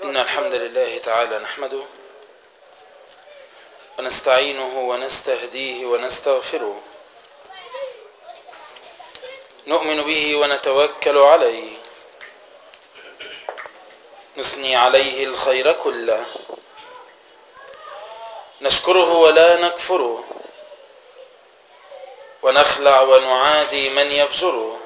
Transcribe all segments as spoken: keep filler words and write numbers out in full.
إن الحمد لله تعالى نحمده ونستعينه ونستهديه ونستغفره، نؤمن به ونتوكل عليه، نثني عليه الخير كله، نشكره ولا نكفره، ونخلع ونعادي من يفجره،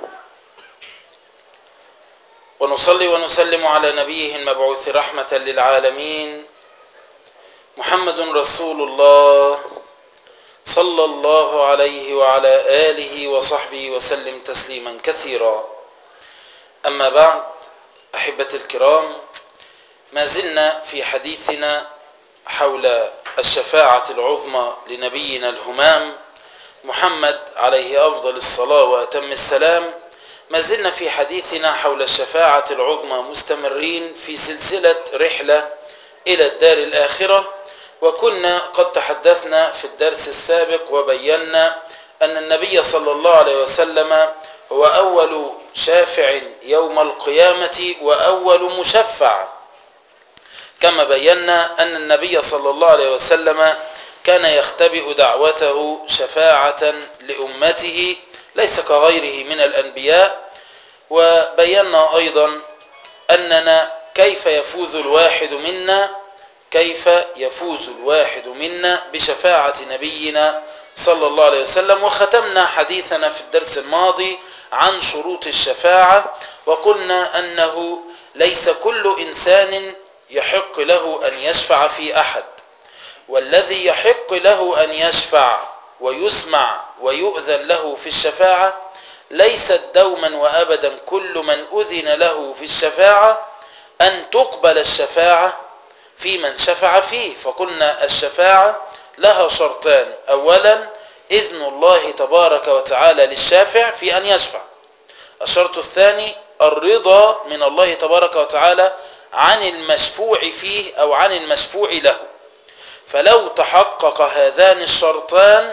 ونصلي ونسلم على نبيه المبعوث رحمة للعالمين محمد رسول الله صلى الله عليه وعلى آله وصحبه وسلم تسليما كثيرا. أما بعد، أحبتي الكرام، ما زلنا في حديثنا حول الشفاعة العظمى لنبينا الهمام محمد عليه أفضل الصلاة وأتم السلام. ما زلنا في حديثنا حول الشفاعة العظمى مستمرين في سلسلة رحلة إلى الدار الآخرة، وكنا قد تحدثنا في الدرس السابق وبينا أن النبي صلى الله عليه وسلم هو أول شافع يوم القيامة وأول مشفع، كما بينا أن النبي صلى الله عليه وسلم كان يختبئ دعوته شفاعة لأمته ليس كغيره من الأنبياء. وبينا أيضا أننا كيف يفوز الواحد منا كيف يفوز الواحد منا بشفاعة نبينا صلى الله عليه وسلم. وختمنا حديثنا في الدرس الماضي عن شروط الشفاعة، وقلنا أنه ليس كل إنسان يحق له أن يشفع في أحد، والذي يحق له أن يشفع ويسمع ويؤذن له في الشفاعة ليست دوما وأبدا كل من أذن له في الشفاعة أن تقبل الشفاعة في من شفع فيه. فقلنا الشفاعة لها شرطان: أولا إذن الله تبارك وتعالى للشافع في أن يشفع، الشرط الثاني الرضا من الله تبارك وتعالى عن المشفوع فيه أو عن المشفوع له. فلو تحقق هذان الشرطان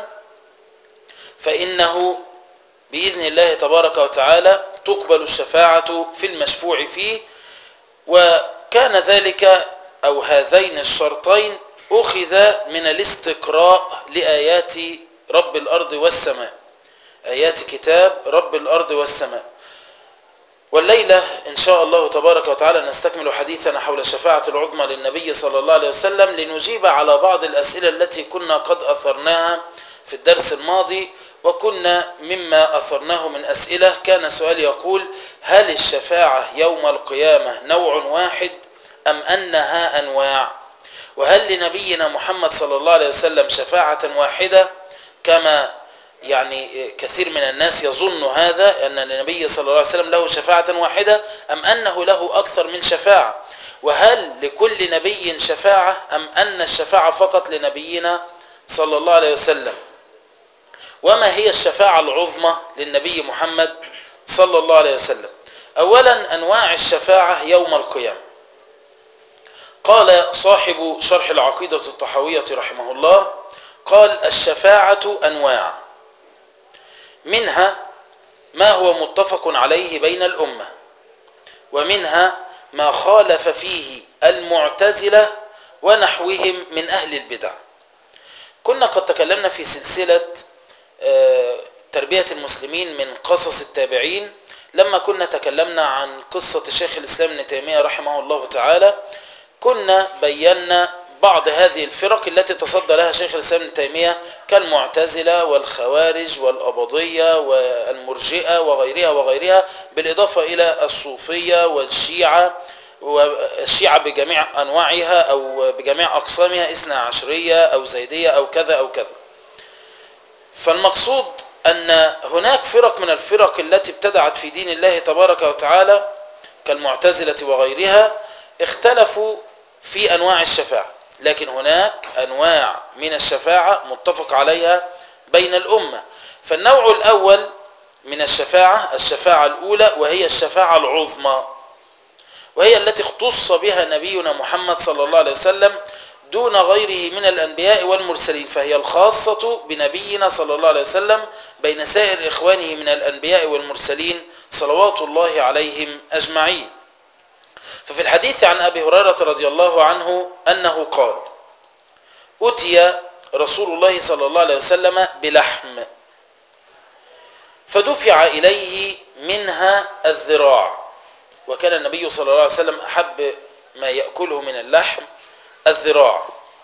فإنه بإذن الله تبارك وتعالى تقبل الشفاعة في المشفوع فيه. وكان ذلك أو هذين الشرطين أخذ من الاستقراء لآيات رب الأرض والسماء، آيات كتاب رب الأرض والسماء. والليلة إن شاء الله تبارك وتعالى نستكمل حديثنا حول الشفاعة العظمى للنبي صلى الله عليه وسلم لنجيب على بعض الأسئلة التي كنا قد أثرناها في الدرس الماضي. وكنا مما أثرناه من أسئلة كان سؤال يقول: هل الشفاعة يوم القيامة نوع واحد أم أنها أنواع؟ وهل لنبينا محمد صلى الله عليه وسلم شفاعة واحدة كما يعني كثير من الناس يظن هذا، أن النبي صلى الله عليه وسلم له شفاعة واحدة، أم أنه له أكثر من شفاعة؟ وهل لكل نبي شفاعة أم أن الشفاعة فقط لنبينا صلى الله عليه وسلم؟ وما هي الشفاعة العظمى للنبي محمد صلى الله عليه وسلم؟ أولا أنواع الشفاعة يوم القيامة. قال صاحب شرح العقيدة الطحاوية رحمه الله، قال: الشفاعة أنواع، منها ما هو متفق عليه بين الأمة، ومنها ما خالف فيه المعتزلة ونحوهم من أهل البدع. كنا قد تكلمنا في سلسلة تربية المسلمين من قصص التابعين لما كنا تكلمنا عن قصة الشيخ الإسلام ابن تيمية رحمه الله تعالى. كنا بينا بعض هذه الفرق التي تصدى لها شيخ الإسلام ابن تيمية كالمعتزلة والخوارج والأباضية والمرجئة وغيرها وغيرها، بالإضافة إلى الصوفية والشيعة، والشيعة بجميع أنواعها أو بجميع أقسامها، إثنى عشرية أو زيدية أو كذا أو كذا. فالمقصود أن هناك فرق من الفرق التي ابتدعت في دين الله تبارك وتعالى كالمعتزلة وغيرها اختلفوا في أنواع الشفاعة، لكن هناك أنواع من الشفاعة متفق عليها بين الأمة. فالنوع الأول من الشفاعة الشفاعة الأولى، وهي الشفاعة العظمى، وهي التي اختص بها نبينا محمد صلى الله عليه وسلم دون غيره من الأنبياء والمرسلين، فهي الخاصة بنبينا صلى الله عليه وسلم بين سائر إخوانه من الأنبياء والمرسلين صلوات الله عليهم أجمعين. ففي الحديث عن أبي هريرة رضي الله عنه أنه قال: أتي رسول الله صلى الله عليه وسلم بلحم فدفع إليه منها الذراع، وكان النبي صلى الله عليه وسلم أحب ما يأكله من اللحم الذراع،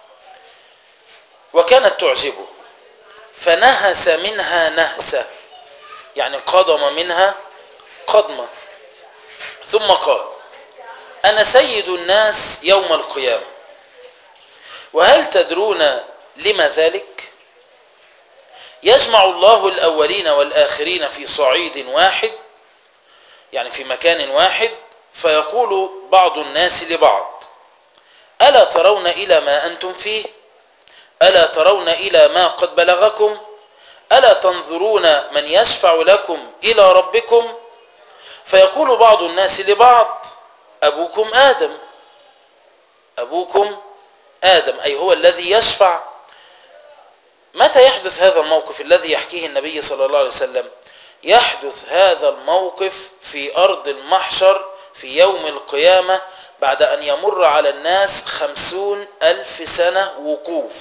وكانت تعجبه، فنهس منها نهسة، يعني قضم منها قضمة، ثم قال: أنا سيد الناس يوم القيامة، وهل تدرون لما ذلك؟ يجمع الله الأولين والآخرين في صعيد واحد، يعني في مكان واحد، فيقول بعض الناس لبعض: ألا ترون إلى ما أنتم فيه؟ ألا ترون إلى ما قد بلغكم؟ ألا تنظرون من يشفع لكم إلى ربكم؟ فيقول بعض الناس لبعض: أبوكم آدم. أبوكم آدم، أي هو الذي يشفع. متى يحدث هذا الموقف الذي يحكيه النبي صلى الله عليه وسلم؟ يحدث هذا الموقف في أرض المحشر في يوم القيامة، بعد أن يمر على الناس خمسون ألف سنة وقوف.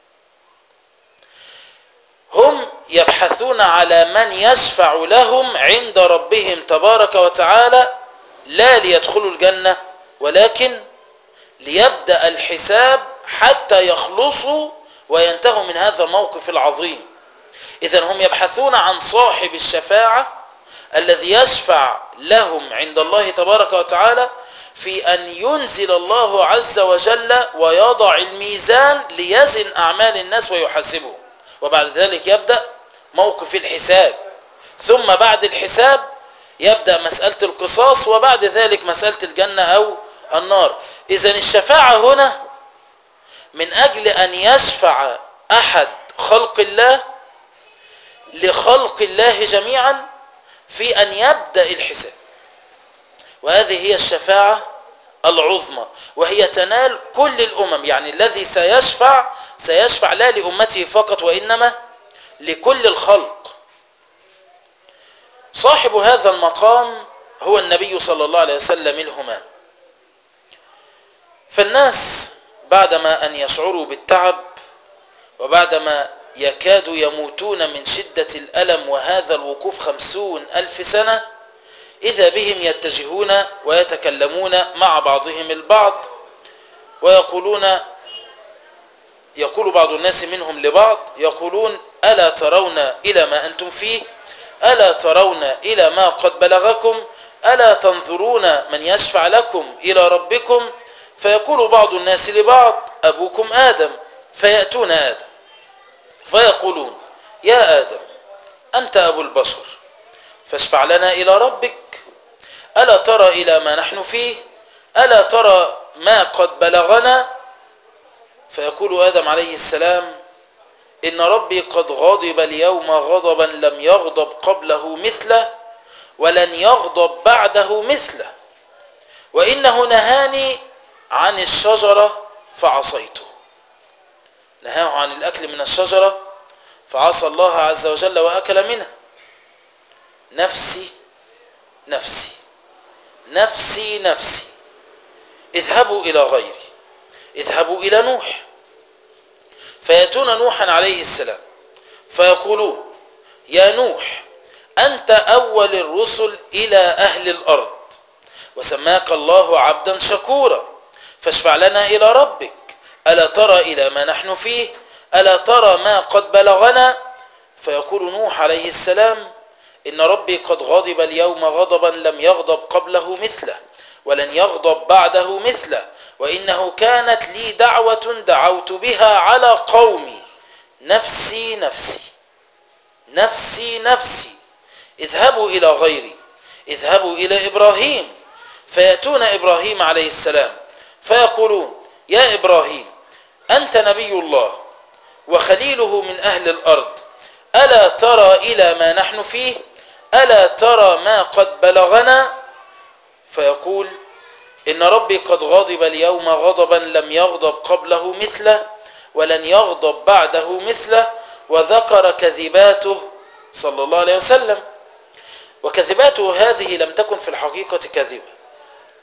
هم يبحثون على من يشفع لهم عند ربهم تبارك وتعالى، لا ليدخلوا الجنة، ولكن ليبدأ الحساب حتى يخلصوا وينتهوا من هذا الموقف العظيم. إذن هم يبحثون عن صاحب الشفاعة الذي يشفع لهم عند الله تبارك وتعالى في أن ينزل الله عز وجل ويضع الميزان ليزن أعمال الناس ويحاسبهم، وبعد ذلك يبدأ موقف الحساب، ثم بعد الحساب يبدأ مسألة القصاص، وبعد ذلك مسألة الجنة أو النار. إذن الشفاعة هنا من أجل أن يشفع أحد خلق الله لخلق الله جميعا في أن يبدأ الحساب، وهذه هي الشفاعة العظمى، وهي تنال كل الأمم. يعني الذي سيشفع سيشفع لا لأمته فقط، وإنما لكل الخلق. صاحب هذا المقام هو النبي صلى الله عليه وسلم الهمام. فالناس بعدما أن يشعروا بالتعب، وبعدما يكادوا يموتون من شدة الألم وهذا الوقوف خمسون ألف سنة، إذا بهم يتجهون ويتكلمون مع بعضهم البعض ويقولون، يقول بعض الناس منهم لبعض، يقولون: ألا ترون إلى ما أنتم فيه؟ ألا ترون إلى ما قد بلغكم؟ ألا تنظرون من يشفع لكم إلى ربكم؟ فيقول بعض الناس لبعض: أبوكم آدم. فيأتون آدم فيقولون: يا آدم، أنت أبو البشر، فاشفع لنا إلى ربك. ألا ترى إلى ما نحن فيه؟ ألا ترى ما قد بلغنا؟ فيقول آدم عليه السلام: إن ربي قد غضب اليوم غضبا لم يغضب قبله مثله ولن يغضب بعده مثله، وإنه نهاني عن الشجرة فعصيته. نهاه عن الأكل من الشجرة فعصى الله عز وجل وأكل منها. نفسي نفسي نفسي نفسي، اذهبوا إلى غيري، اذهبوا إلى نوح. فيأتون نوحا عليه السلام فيقولون: يا نوح، أنت أول الرسل إلى أهل الأرض، وسماك الله عبدا شكورا، فاشفع لنا إلى ربك. ألا ترى إلى ما نحن فيه؟ ألا ترى ما قد بلغنا؟ فيقول نوح عليه السلام: إن ربي قد غضب اليوم غضبا لم يغضب قبله مثله ولن يغضب بعده مثله، وإنه كانت لي دعوة دعوت بها على قومي، نفسي نفسي نفسي نفسي، اذهبوا إلى غيري، اذهبوا إلى إبراهيم. فيأتون إبراهيم عليه السلام فيقولون: يا إبراهيم، أنت نبي الله وخليله من أهل الأرض، ألا ترى إلى ما نحن فيه؟ ألا ترى ما قد بلغنا؟ فيقول: إن ربي قد غضب اليوم غضبا لم يغضب قبله مثله ولن يغضب بعده مثله، وذكر كذباته صلى الله عليه وسلم. وكذباته هذه لم تكن في الحقيقة كذبة،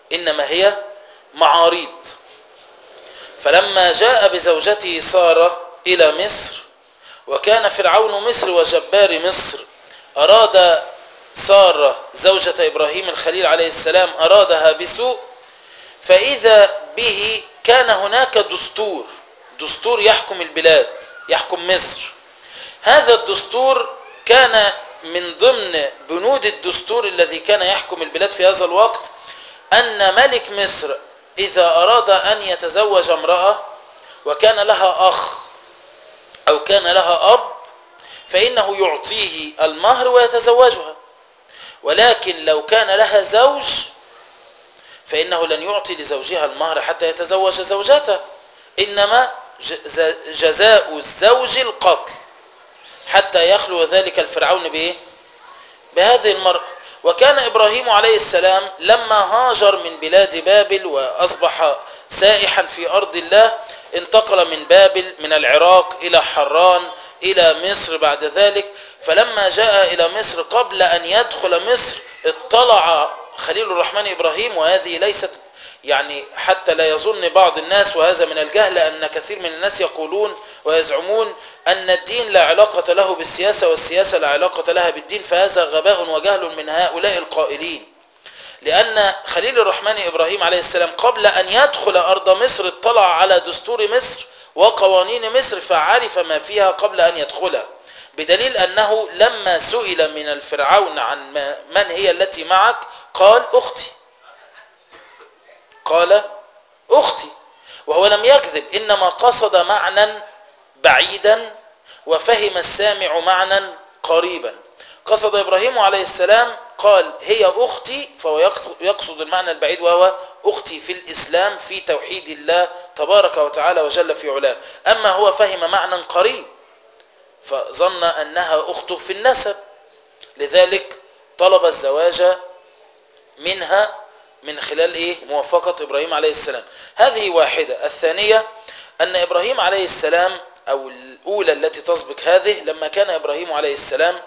إنما هي معاريض. فلما جاء بزوجته سارة إلى مصر، وكان فرعون مصر وجبار مصر أراد سارة زوجة إبراهيم الخليل عليه السلام أرادها بسوء، فإذا به كان هناك دستور دستور يحكم البلاد، يحكم مصر. هذا الدستور كان من ضمن بنود الدستور الذي كان يحكم البلاد في هذا الوقت أن ملك مصر إذا أراد أن يتزوج امرأة وكان لها أخ أو كان لها أب فإنه يعطيه المهر ويتزوجها، ولكن لو كان لها زوج فإنه لن يعطي لزوجها المهر حتى يتزوج زوجته، إنما جزاء الزوج القتل حتى يخلو ذلك الفرعون بإيه؟ بهذه المرأة. وكان إبراهيم عليه السلام لما هاجر من بلاد بابل وأصبح سائحا في أرض الله، انتقل من بابل من العراق إلى حران إلى مصر بعد ذلك. فلما جاء إلى مصر قبل أن يدخل مصر اطلع خليل الرحمن إبراهيم، وهذه ليست يعني حتى لا يظن بعض الناس، وهذا من الجهل، أن كثير من الناس يقولون ويزعمون أن الدين لا علاقة له بالسياسة والسياسة لا علاقة لها بالدين، فهذا غباء وجهل من هؤلاء القائلين. لأن خليل الرحمن إبراهيم عليه السلام قبل أن يدخل أرض مصر اطلع على دستور مصر وقوانين مصر فعرف ما فيها قبل أن يدخلها، بدليل أنه لما سئل من الفرعون عن من هي التي معك قال أختي، قال أختي، وهو لم يكذب، إنما قصد معنى بعيدا وفهم السامع معنى قريبا. قصد إبراهيم عليه السلام قال هي أختي، فهو يقصد المعنى البعيد وهو أختي في الإسلام في توحيد الله تبارك وتعالى وجل في علاه. أما هو فهم معنى قريب فظن أنها أخته في النسب، لذلك طلب الزواج منها من خلال إيه؟ موافقة إبراهيم عليه السلام. هذه واحدة. الثانية أن إبراهيم عليه السلام، أو الأولى التي تسبق هذه، لما كان إبراهيم عليه السلام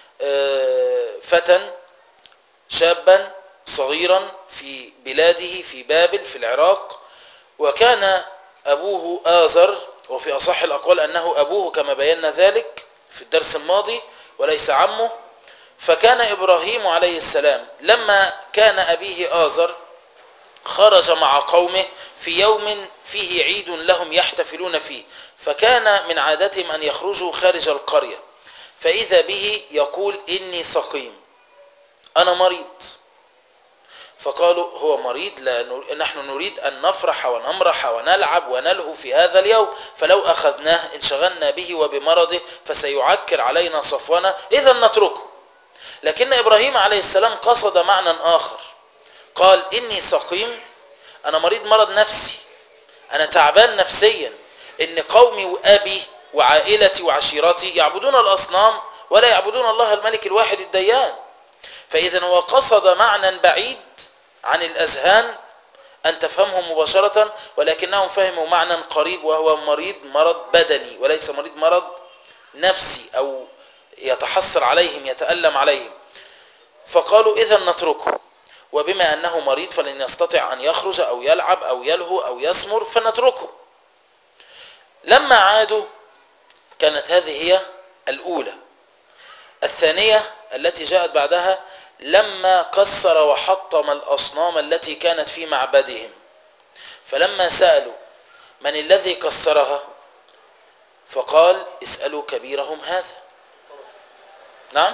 فتى شابا صغيرا في بلاده في بابل في العراق، وكان أبوه آزر، وفي أصح الأقوال أنه أبوه كما بينا ذلك في الدرس الماضي وليس عمه. فكان إبراهيم عليه السلام لما كان أبيه آزر خرج مع قومه في يوم فيه عيد لهم يحتفلون فيه، فكان من عادتهم أن يخرجوا خارج القرية، فإذا به يقول إني سقيم، أنا مريض. فقالوا هو مريض، لا نحن نريد أن نفرح ونمرح ونلعب ونلهو في هذا اليوم، فلو أخذناه انشغلنا به وبمرضه فسيعكر علينا صفونا، إذا نتركه. لكن إبراهيم عليه السلام قصد معنى آخر، قال إني سقيم، أنا مريض مرض نفسي، أنا تعبان نفسيا، إن قومي وأبي وعائلتي وعشيرتي يعبدون الأصنام ولا يعبدون الله الملك الواحد الديان. فإذا هو قصد معنى بعيد عن الأذهان أن تفهمه مباشرة، ولكنهم فهموا معنى قريب وهو مريض مرض بدني وليس مريض مرض نفسي أو يتحسر عليهم يتألم عليهم. فقالوا إذا نتركه، وبما أنه مريض فلن يستطيع أن يخرج أو يلعب أو يلهو أو يسمر فنتركه. لما عادوا كانت هذه هي الأولى. الثانية التي جاءت بعدها لما كسر وحطم الأصنام التي كانت في معبدهم، فلما سألوا من الذي كسرها فقال اسألوا كبيرهم هذا. نعم،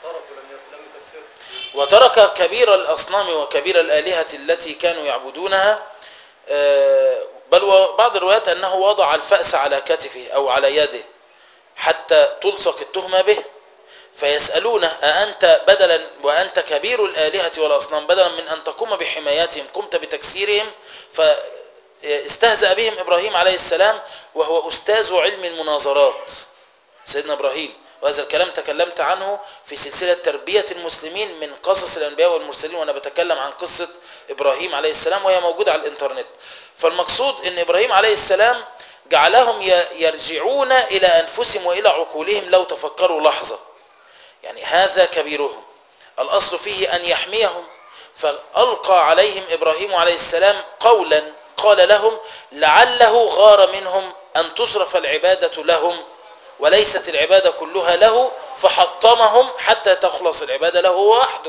وترك كبير الأصنام وكبير الآلهة التي كانوا يعبدونها، بل بعض الروايات أنه وضع الفأس على كتفه أو على يده حتى تلصق التهمة به، فيسألونه أأنت بدلا وأنت كبير الآلهة والأصنام بدلا من أن تقوم بحماياتهم قمت بتكسيرهم. فاستهزأ بهم إبراهيم عليه السلام وهو أستاذ علم المناظرات سيدنا إبراهيم، وهذا الكلام تكلمت عنه في سلسلة تربية المسلمين من قصص الأنبياء والمرسلين، وأنا بتكلم عن قصة إبراهيم عليه السلام وهي موجودة على الإنترنت. فالمقصود أن إبراهيم عليه السلام جعلهم يرجعون إلى أنفسهم وإلى عقولهم لو تفكروا لحظة، يعني هذا كبيرهم الأصل فيه أن يحميهم فألقى عليهم إبراهيم عليه السلام قولا قال لهم لعله غار منهم أن تصرف العبادة لهم وليست العبادة كلها له، فحطمهم حتى تخلص العبادة له وحده.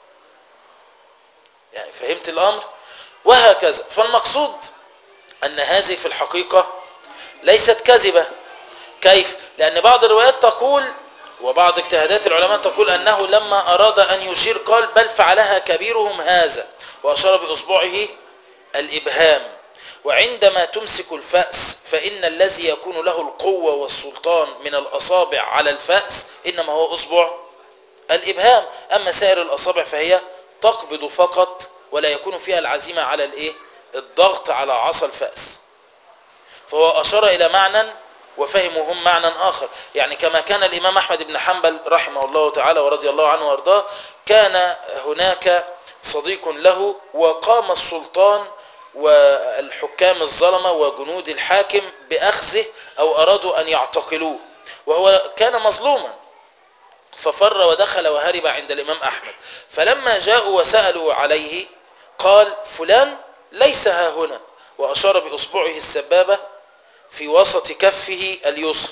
يعني فهمت الأمر؟ وهكذا. فالمقصود أن هذه في الحقيقة ليست كذبة. كيف؟ لأن بعض الروايات تقول وبعض اجتهادات العلماء تقول أنه لما أراد أن يشير قال بل فعلها كبيرهم هذا، وأشار بإصبعه الإبهام. وعندما تمسك الفأس فإن الذي يكون له القوة والسلطان من الأصابع على الفأس إنما هو أصبع الإبهام، أما سائر الأصابع فهي تقبض فقط ولا يكون فيها العزيمة على الإيه؟ الضغط على عصا الفأس. فهو أشار إلى معنى وفهموا هم معنى آخر. يعني كما كان الإمام أحمد بن حنبل رحمه الله تعالى ورضي الله عنه وارضاه، كان هناك صديق له وقام السلطان والحكام الظلمة وجنود الحاكم بأخذه أو أرادوا أن يعتقلوه، وهو كان مظلوما، ففر ودخل وهرب عند الإمام أحمد. فلما جاءوا وسألوا عليه قال فلان ليس ها هنا، وأشار بإصبعه السبابة في وسط كفه اليسرى.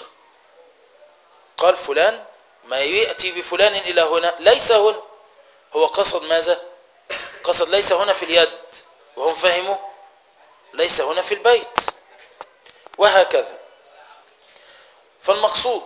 قال فلان ما يأتي بفلان إلى هنا، ليس هنا. هو قصد ماذا؟ قصد ليس هنا في اليد، وهم فهموا ليس هنا في البيت، وهكذا. فالمقصود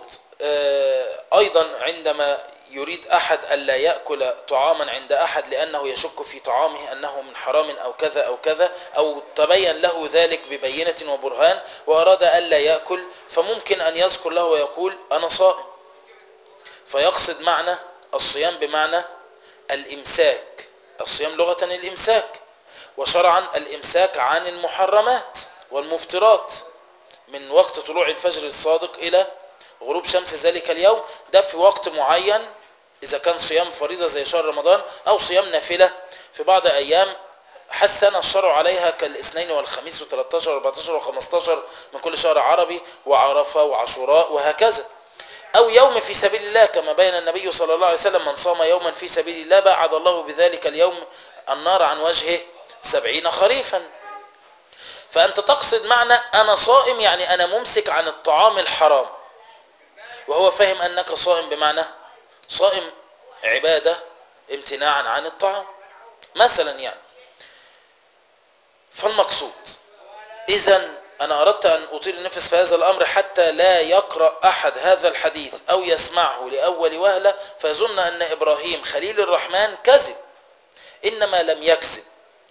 أيضا عندما يريد أحد ألا يأكل طعاما عند أحد لأنه يشك في طعامه أنه من حرام أو كذا أو كذا، أو تبين له ذلك ببينة وبرهان وأراد ألا يأكل، فممكن أن يذكر له ويقول أنا صائم، فيقصد معنى الصيام بمعنى الإمساك. الصيام لغة الإمساك، وشرعا الإمساك عن المحرمات والمفترات من وقت طلوع الفجر الصادق إلى غروب شمس ذلك اليوم. ده في وقت معين إذا كان صيام فريضة زي شهر رمضان، أو صيام نافلة في بعض أيام حسن الشرع عليها كالاثنين والخميس و13 و14 و15 من كل شهر عربي، وعرفة وعاشوراء وهكذا. أو يوم في سبيل الله كما بين النبي صلى الله عليه وسلم من صام يوما في سبيل الله بعد الله بذلك اليوم النار عن وجهه سبعين خريفا. فأنت تقصد معنى أنا صائم يعني أنا ممسك عن الطعام الحرام، وهو فهم أنك صائم بمعنى صائم عبادة امتناعا عن الطعام مثلا يعني. فالمقصود إذن أنا أردت أن أطيل النفس في هذا الأمر حتى لا يقرأ أحد هذا الحديث أو يسمعه لأول وهلة فيظن أن إبراهيم خليل الرحمن كذب، إنما لم يكذب.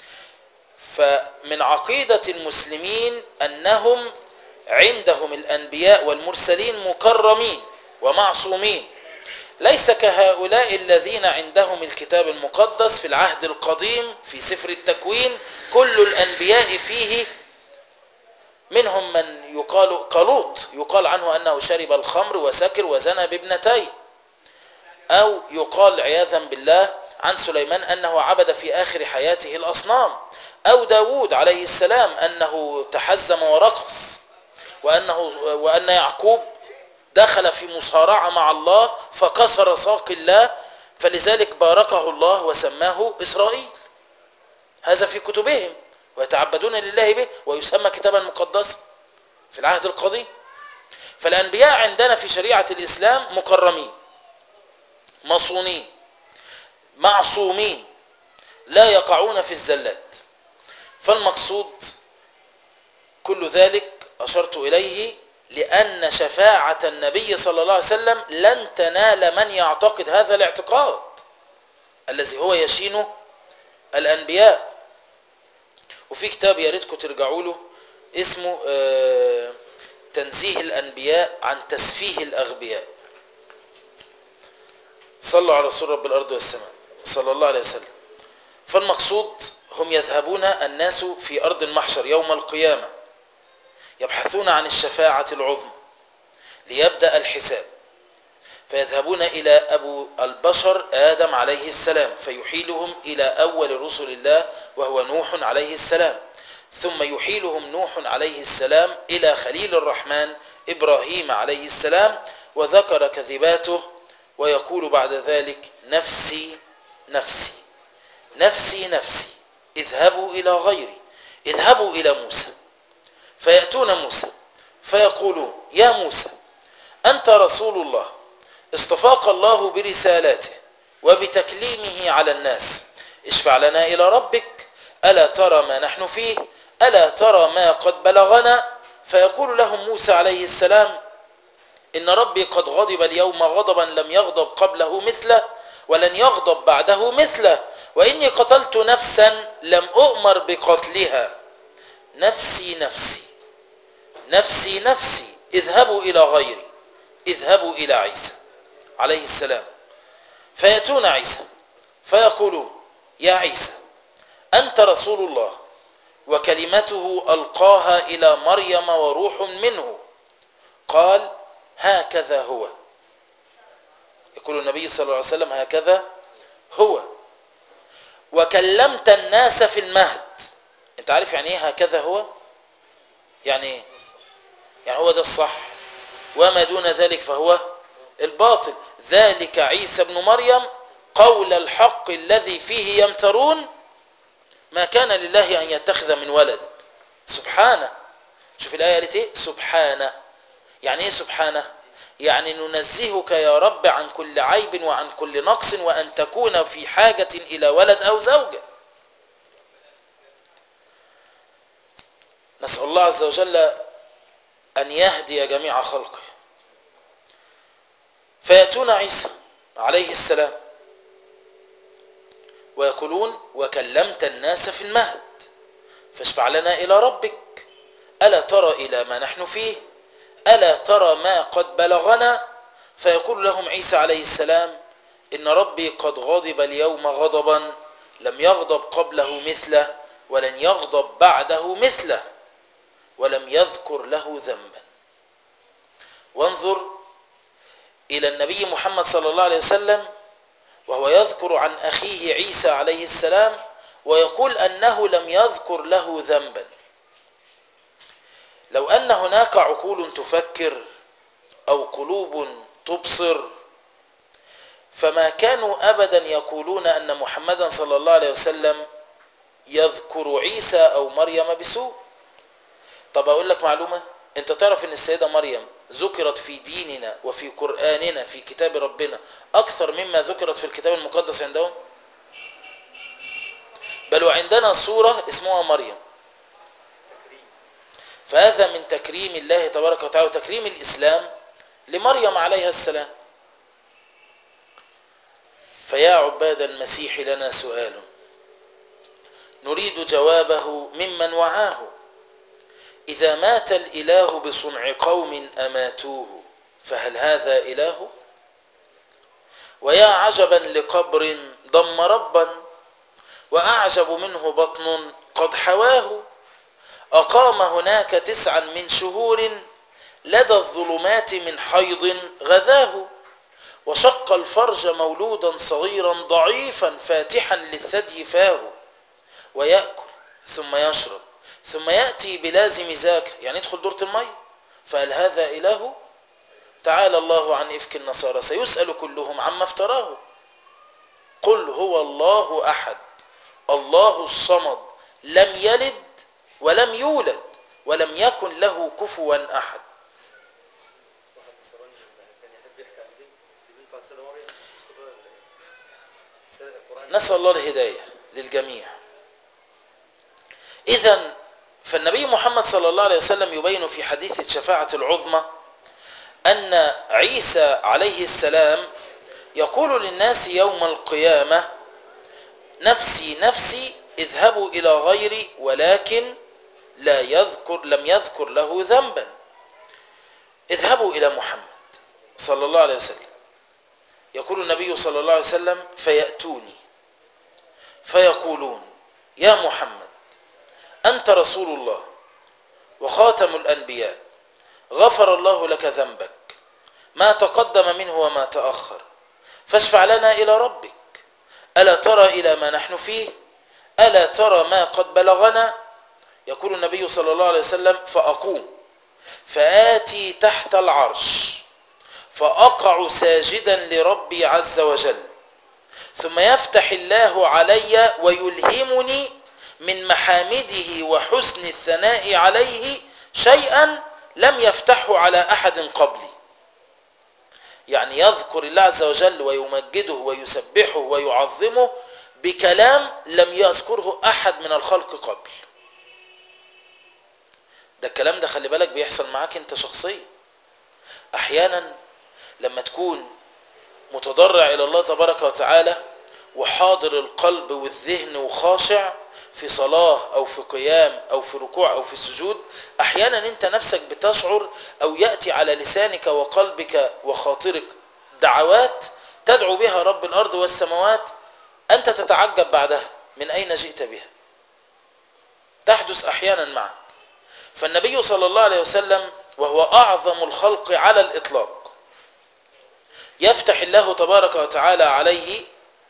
فمن عقيدة المسلمين أنهم عندهم الأنبياء والمرسلين مكرمين ومعصومين، ليس كهؤلاء الذين عندهم الكتاب المقدس في العهد القديم في سفر التكوين كل الأنبياء فيه منهم من يقال قالوط يقال عنه أنه شرب الخمر وسكر وزنى بابنتيه، أو يقال عياذا بالله عن سليمان أنه عبد في آخر حياته الأصنام، أو داود عليه السلام أنه تحزم ورقص، وأنه وأن يعقوب دخل في مصارعة مع الله فكسر ساق الله فلذلك باركه الله وسماه إسرائيل. هذا في كتبهم ويتعبدون لله به ويسمى كتابا مقدسا في العهد القديم. فالأنبياء عندنا في شريعة الإسلام مكرمين مصونين معصومين لا يقعون في الزلات. فالمقصود كل ذلك أشرت إليه لأن شفاعة النبي صلى الله عليه وسلم لن تنال من يعتقد هذا الاعتقاد الذي هو يشين الأنبياء. وفي كتاب يا ريتكم ترجعوا له اسمه تنزيه الأنبياء عن تسفيه الأغبياء. صلوا على رسول رب الأرض والسماء صلى الله عليه وسلم. فالمقصود هم يذهبون الناس في أرض المحشر يوم القيامة يبحثون عن الشفاعة العظمى ليبدأ الحساب، فيذهبون إلى أبو البشر آدم عليه السلام فيحيلهم إلى أول رسل الله وهو نوح عليه السلام، ثم يحيلهم نوح عليه السلام إلى خليل الرحمن إبراهيم عليه السلام وذكر كذباته ويقول بعد ذلك نفسي نفسي نفسي نفسي اذهبوا إلى غيري، اذهبوا إلى موسى. فيأتون موسى فيقولون يا موسى أنت رسول الله اصطفاك الله برسالاته وبتكليمه على الناس، اشفع لنا إلى ربك، ألا ترى ما نحن فيه، ألا ترى ما قد بلغنا. فيقول لهم موسى عليه السلام إن ربي قد غضب اليوم غضبا لم يغضب قبله مثله ولن يغضب بعده مثله، وإني قتلت نفسا لم أؤمر بقتلها، نفسي نفسي نفسي نفسي اذهبوا إلى غيري، اذهبوا إلى عيسى عليه السلام. فيأتون عيسى فيقولون يا عيسى أنت رسول الله وكلمته ألقاها إلى مريم وروح منه، قال هكذا هو. يقول النبي صلى الله عليه وسلم هكذا هو. وكلمت الناس في المهد. انت عارف يعني ايه هكذا هو؟ يعني ايه؟ يعني هو ده الصح، وما دون ذلك فهو الباطل. ذلك عيسى ابن مريم قول الحق الذي فيه يمترون، ما كان لله أن يتخذ من ولد سبحانه. شوف الآية قالت ايه؟ سبحانه. يعني ايه سبحانه؟ يعني ننزهك يا رب عن كل عيب وعن كل نقص، وأن تكون في حاجة إلى ولد أو زوجة. نسأل الله عز وجل أن يهدي جميع خلقه. فيأتون عيسى عليه السلام ويقولون وكلمت الناس في المهد فاشفع لنا إلى ربك، ألا ترى إلى ما نحن فيه، ألا ترى ما قد بلغنا. فيقول لهم عيسى عليه السلام إن ربي قد غضب اليوم غضبا لم يغضب قبله مثله ولن يغضب بعده مثله، ولم يذكر له ذنبا. وانظر إلى النبي محمد صلى الله عليه وسلم وهو يذكر عن أخيه عيسى عليه السلام ويقول أنه لم يذكر له ذنبا. لو أن هناك عقول تفكر أو قلوب تبصر فما كانوا أبدا يقولون أن محمدا صلى الله عليه وسلم يذكر عيسى أو مريم بسوء. طب أقول لك معلومة، أنت تعرف أن السيدة مريم ذكرت في ديننا وفي قرآننا في كتاب ربنا أكثر مما ذكرت في الكتاب المقدس عندهم؟ بل وعندنا سورة اسمها مريم. فهذا من تكريم الله تبارك وتعالى وتكريم الإسلام لمريم عليها السلام. فيا عباد المسيح لنا سؤال نريد جوابه ممن وعاه، إذا مات الإله بصنع قوم أماتوه فهل هذا إله؟ ويا عجبا لقبر ضم ربا وأعجب منه بطن قد حواه، أقام هناك تسعا من شهور لدى الظلمات من حيض غذاه، وشق الفرج مولودا صغيرا ضعيفا فاتحا للثدي فاه، ويأكل ثم يشرب ثم يأتي بلازم ذاك، يعني يدخل دورة المية. فهل هذا إله؟ تعالى الله عن إفك النصارى، سيسأل كلهم عما افتراه. قل هو الله أحد الله الصمد لم يلد ولم يولد ولم يكن له كفوا أحد. نسأل الله الهداية للجميع. إذن فالنبي محمد صلى الله عليه وسلم يبين في حديث الشفاعة العظمى أن عيسى عليه السلام يقول للناس يوم القيامة نفسي نفسي اذهبوا إلى غيري، ولكن لا يذكر لم يذكر له ذنبا. اذهبوا إلى محمد صلى الله عليه وسلم. يقول النبي صلى الله عليه وسلم فيأتوني فيقولون يا محمد أنت رسول الله وخاتم الأنبياء، غفر الله لك ذنبك ما تقدم منه وما تأخر، فاشفع لنا إلى ربك، ألا ترى إلى ما نحن فيه، ألا ترى ما قد بلغنا. يقول النبي صلى الله عليه وسلم فأقوم فآتي تحت العرش فأقع ساجدا لربي عز وجل ثم يفتح الله علي ويلهمني من محامده وحسن الثناء عليه شيئا لم يفتحه على أحد قبلي. يعني يذكر الله عز وجل ويمجده ويسبحه ويعظمه بكلام لم يذكره أحد من الخلق قبل. ده الكلام ده خلي بالك بيحصل معاك انت شخصيا. احيانا لما تكون متضرع الى الله تبارك وتعالى وحاضر القلب والذهن وخاشع في صلاة او في قيام او في ركوع او في سجود، احيانا انت نفسك بتشعر او يأتي على لسانك وقلبك وخاطرك دعوات تدعو بها رب الارض والسماوات، انت تتعجب بعدها من اين جئت بها. تحدث احيانا معك. فالنبي صلى الله عليه وسلم وهو أعظم الخلق على الإطلاق يفتح الله تبارك وتعالى عليه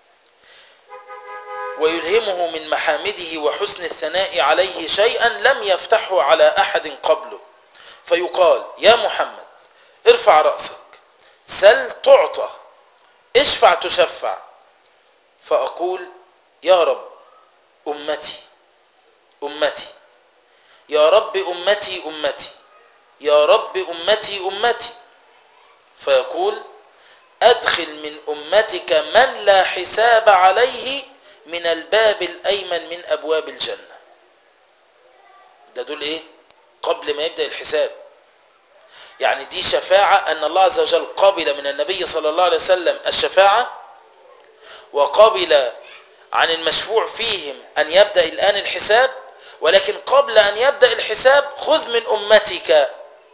ويلهمه من محامده وحسن الثناء عليه شيئا لم يفتحه على أحد قبله، فيقال: يا محمد ارفع رأسك، سل تعطى، اشفع تشفع. فأقول: يا رب أمتي أمتي، يا رب أمتي أمتي، يا رب أمتي أمتي. فيقول: أدخل من أمتك من لا حساب عليه من الباب الأيمن من أبواب الجنة. ده دول إيه؟ قبل ما يبدأ الحساب. يعني دي شفاعة أن الله عز وجل قبل من النبي صلى الله عليه وسلم الشفاعة، وقبل عن المشفوع فيهم أن يبدأ الآن الحساب، ولكن قبل أن يبدأ الحساب خذ من أمتك.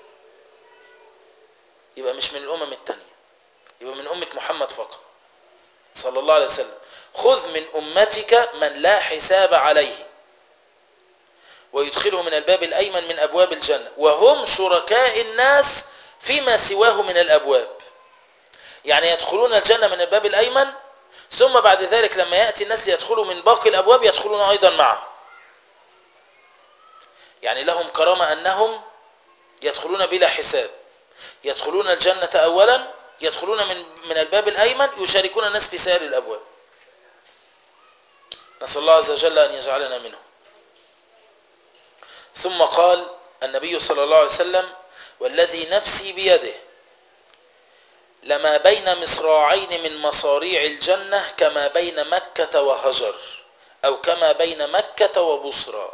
يبقى مش من الأمم التانية، يبقى من أمة محمد فقط صلى الله عليه وسلم. خذ من أمتك من لا حساب عليه ويدخله من الباب الأيمن من أبواب الجنة، وهم شركاء الناس فيما سواه من الأبواب. يعني يدخلون الجنة من الباب الأيمن، ثم بعد ذلك لما يأتي الناس ليدخلوا من باقي الأبواب يدخلون أيضا معه. يعني لهم كرامة أنهم يدخلون بلا حساب، يدخلون الجنة أولا، يدخلون من من الباب الأيمن، يشاركون الناس في سائر الأبواب. نسأل الله عز وجل أن يجعلنا منهم. ثم قال النبي صلى الله عليه وسلم: والذي نفسي بيده لما بين مصراعين من مصاريع الجنة كما بين مكة وهجر، أو كما بين مكة وبصرى.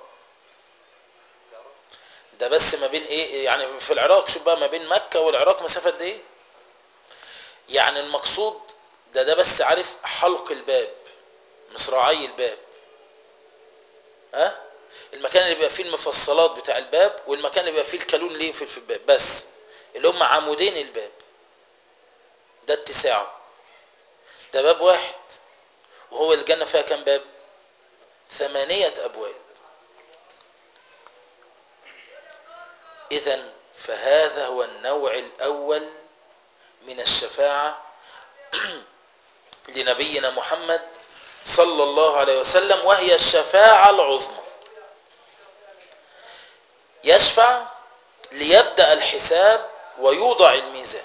ده بس ما بين ايه؟ يعني في العراق، شوف بقى ما بين مكة والعراق مسافة قد ايه؟ يعني المقصود ده ده بس عارف حلق الباب، مصراعي الباب، ها أه؟ المكان اللي بيبقى فيه المفصلات بتاع الباب، والمكان اللي بيبقى فيه الكالون اللي يقفل في الباب، بس اللي هم عمودين الباب، ده اتساعه. ده باب واحد، وهو الجنة فيها كم باب؟ ثمانية أبواب. إذن فهذا هو النوع الأول من الشفاعة لنبينا محمد صلى الله عليه وسلم، وهي الشفاعة العظمى. يشفع ليبدأ الحساب ويوضع الميزان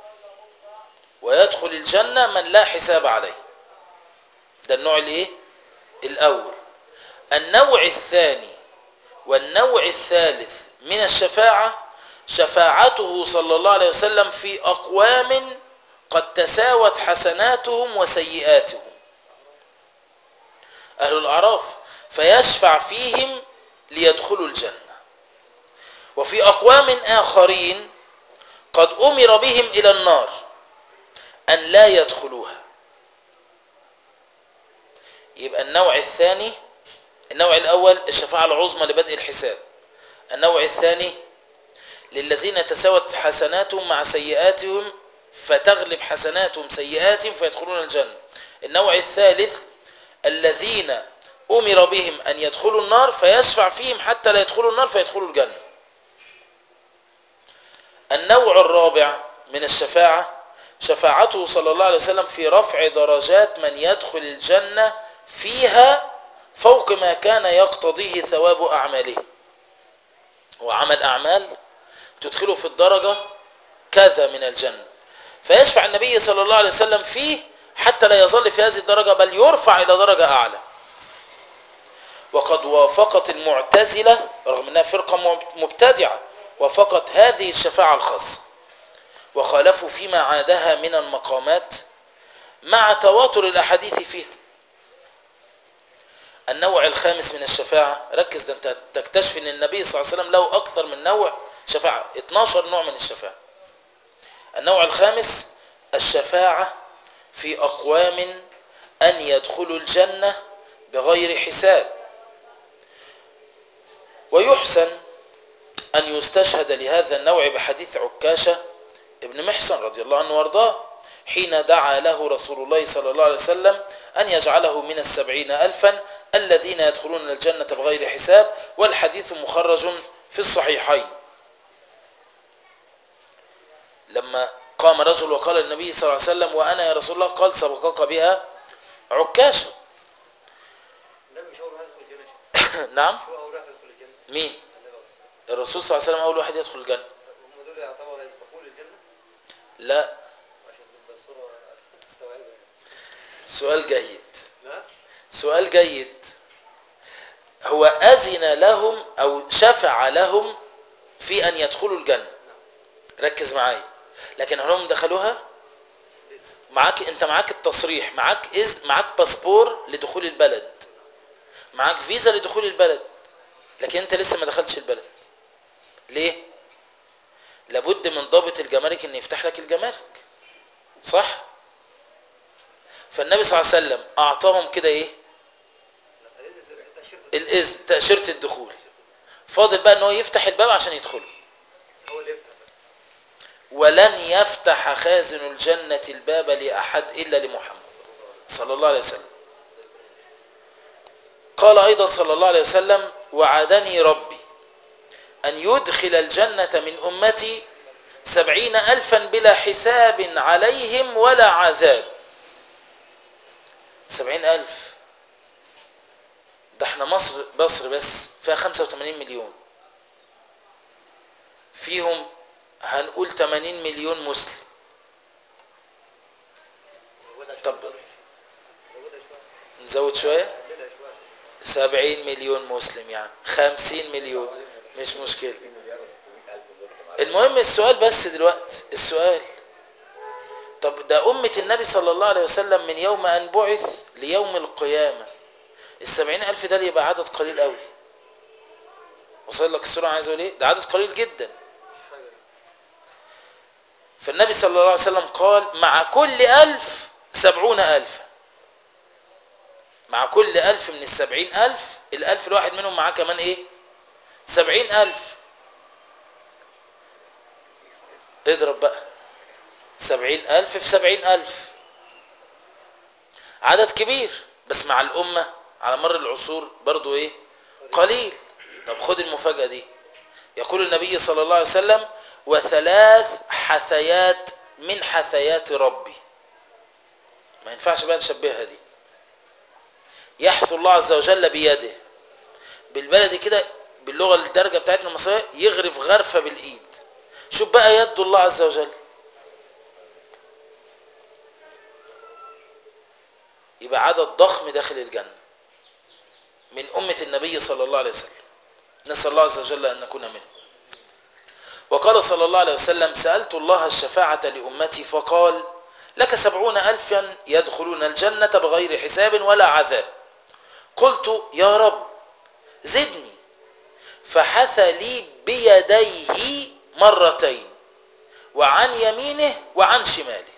ويدخل الجنة من لا حساب عليه. ده النوع الايه؟ الأول. النوع الثاني والنوع الثالث من الشفاعة شفاعته صلى الله عليه وسلم في أقوام قد تساوت حسناتهم وسيئاتهم، أهل الأعراف، فيشفع فيهم ليدخلوا الجنة. وفي أقوام آخرين قد أمر بهم إلى النار أن لا يدخلوها. يبقى النوع الثاني، النوع الأول الشفاعة العظمى لبدء الحساب، النوع الثاني للذين تساوت حسناتهم مع سيئاتهم فتغلب حسناتهم سيئاتهم فيدخلون الجنة. النوع الثالث الذين أمر بهم أن يدخلوا النار فيشفع فيهم حتى لا يدخلوا النار فيدخلوا الجنة. النوع الرابع من الشفاعة شفاعته صلى الله عليه وسلم في رفع درجات من يدخل الجنة فيها فوق ما كان يقتضيه ثواب أعماله. وعمل أعمال تدخله في الدرجة كذا من الجنة، فيشفع النبي صلى الله عليه وسلم فيه حتى لا يظل في هذه الدرجة بل يرفع إلى درجة أعلى. وقد وافقت المعتزلة رغم أنها فرقة مبتدعة وافقت هذه الشفاعة الخاصة وخالفوا فيما عادها من المقامات مع تواتر الأحاديث فيها. النوع الخامس من الشفاعة، ركز ده انت تكتشف ان النبي صلى الله عليه وسلم له أكثر من نوع شفاعة، اتناشر نوع من الشفاعة. النوع الخامس الشفاعة في أقوام أن يدخلوا الجنة بغير حساب. ويحسن أن يستشهد لهذا النوع بحديث عكاشة ابن محصن رضي الله عنه وارضاه حين دعا له رسول الله صلى الله عليه وسلم أن يجعله من السبعين ألفا الذين يدخلون الجنة بغير حساب، والحديث مخرج في الصحيحين. لما قام رجل وقال النبي صلى الله عليه وسلم وأنا يا رسول الله، قال سبقك بها عكاشة. نعم. مين؟ الرسول صلى الله عليه وسلم أول واحد يدخل الجنة. هم دول يعتبروا يسبقون الجنة؟ لا. سؤال جيد. سؤال جيد. هو أذن لهم أو شفع لهم في أن يدخلوا الجنة. ركز معايا. لكن هل هم دخلوها؟ معاك انت معاك التصريح، معاك إذن، معاك باسبور لدخول البلد، معاك فيزا لدخول البلد، لكن انت لسه ما دخلتش البلد. ليه؟ لابد من ضابط الجمارك ان يفتح لك الجمارك، صح؟ فالنبي صلى الله عليه وسلم اعطاهم كده ايه؟ الاذن، تأشيرة الدخول. فاضل بقى ان هو يفتح الباب عشان يدخلوا. هو اللي يفتح. ولن يفتح خازن الجنة الباب لأحد إلا لمحمد صلى الله عليه وسلم. قال أيضا صلى الله عليه وسلم وعدني ربي أن يدخل الجنة من أمتي سبعين ألفا بلا حساب عليهم ولا عذاب. سبعين ألف، ده احنا مصر مصر بس فيها خمسة وثمانين مليون، فيهم هنقول ثمانين مليون مسلم. طب نزود شوية، سبعين مليون مسلم يعني خمسين مليون، مش مشكلة. المهم السؤال بس دلوقتي، السؤال طب ده أمة النبي صلى الله عليه وسلم من يوم أن بعث ليوم القيامة، السبعين ألف ده اللي يبقى عدد قليل قوي. وصل لك السورة عايز اقول ايه؟ ده عدد قليل جدا. فالنبي صلى الله عليه وسلم قال مع كل ألف سبعون ألف، مع كل ألف من السبعين ألف الألف الواحد منهم معاه كمان ايه؟ سبعين ألف. اضرب بقى سبعين ألف في سبعين ألف، عدد كبير، بس مع الأمة على مر العصور برضو ايه؟ قليل. طب خد المفاجأة دي، يقول النبي صلى الله عليه وسلم وثلاث حثيات من حثيات ربي. ما ينفعش بقى نشبهها دي. يحث الله عز وجل بيده، بالبلدي كده باللغة الدرجة بتاعتنا المصرية، يغرف غرفة بالإيد. شوف بقى يد الله عز وجل، يبقى عدد ضخم داخل الجنة من أمة النبي صلى الله عليه وسلم. نسأل الله عز وجل أن نكون منه. وقال صلى الله عليه وسلم سألت الله الشفاعة لأمتي فقال لك سبعون ألفا يدخلون الجنة بغير حساب ولا عذاب. قلت يا رب زدني، فحثى لي بيديه مرتين وعن يمينه وعن شماله.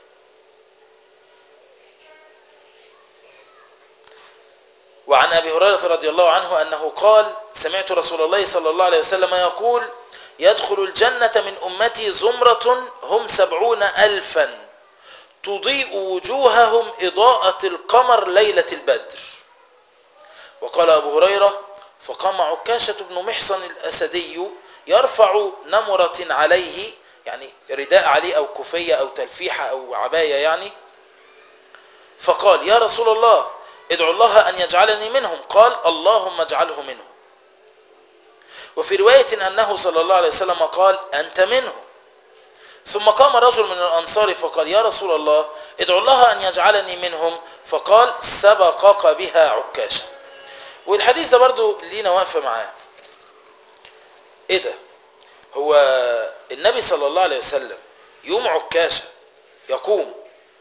وعن أبي هريرة رضي الله عنه أنه قال سمعت رسول الله صلى الله عليه وسلم يقول يدخل الجنة من أمتي زمرة هم سبعون ألفا تضيء وجوههم إضاءة القمر ليلة البدر. وقال أبو هريرة فقام عكاشة بن محصن الأسدي يرفع نمرة عليه، يعني رداء عليه أو كوفية أو تلفيحة أو عباية يعني، فقال يا رسول الله ادعو الله أن يجعلني منهم. قال اللهم اجعله منهم. وفي رواية أنه صلى الله عليه وسلم قال أنت منهم. ثم قام رجل من الأنصار فقال يا رسول الله ادعو الله أن يجعلني منهم، فقال سبقك بها عكاشة. والحديث ده برضو لينا واقفة معاه. ايه ده؟ هو النبي صلى الله عليه وسلم يوم عكاشة يقوم،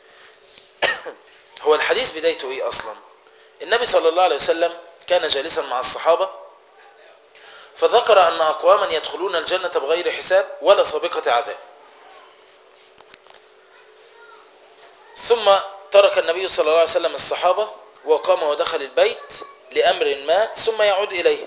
هو الحديث بدايته ايه اصلا؟ النبي صلى الله عليه وسلم كان جالسا مع الصحابة فذكر ان اقواما يدخلون الجنة بغير حساب ولا سابقة عذاب، ثم ترك النبي صلى الله عليه وسلم الصحابة وقام ودخل البيت لأمر ما ثم يعود إليه،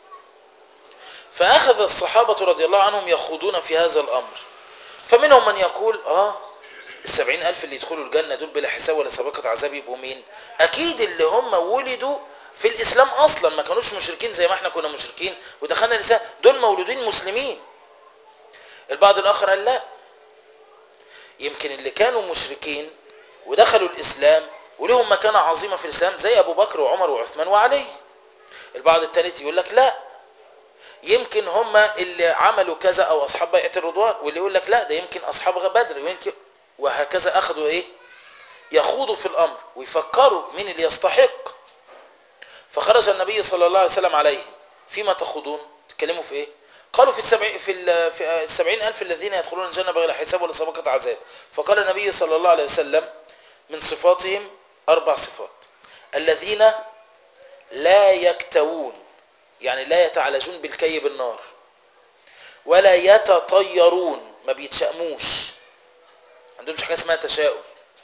فأخذ الصحابة رضي الله عنهم يخوضون في هذا الأمر، فمنهم من يقول آه السبعين ألف اللي يدخلوا الجنة دول بلا حساب ولا سابقة عذاب يبقوا مين؟ أكيد اللي هم ولدوا في الإسلام أصلا، ما كانوش مشركين زي ما احنا كنا مشركين ودخلنا الإسلام، دول مولودين مسلمين. البعض الآخر قال لا، يمكن اللي كانوا مشركين ودخلوا الإسلام ولهم مكانة عظيمة في الإسلام زي أبو بكر وعمر وعثمان وعلي. البعض الثالث يقول لك لا، يمكن هم اللي عملوا كذا أو أصحاب بيعة الرضوان، واللي يقول لك لا ده يمكن أصحاب بدر، ويمكن وهكذا أخذوا إيه يخوضوا في الأمر ويفكروا مين اللي يستحق. فخرج النبي صلى الله عليه وسلم عليهم فيما تخوضون، تتكلموا في إيه؟ قالوا في السبعين في, في السبعين ألف الذين يدخلون الجنة بغير حساب ولا سابقة عذاب. فقال النبي صلى الله عليه وسلم من صفاتهم أربع صفات: الذين لا يكتوون، يعني لا يتعالجون بالكي بالنار، ولا يتطيرون، ما بيتشأموش، عندهمش حاجة اسمها تشاؤم،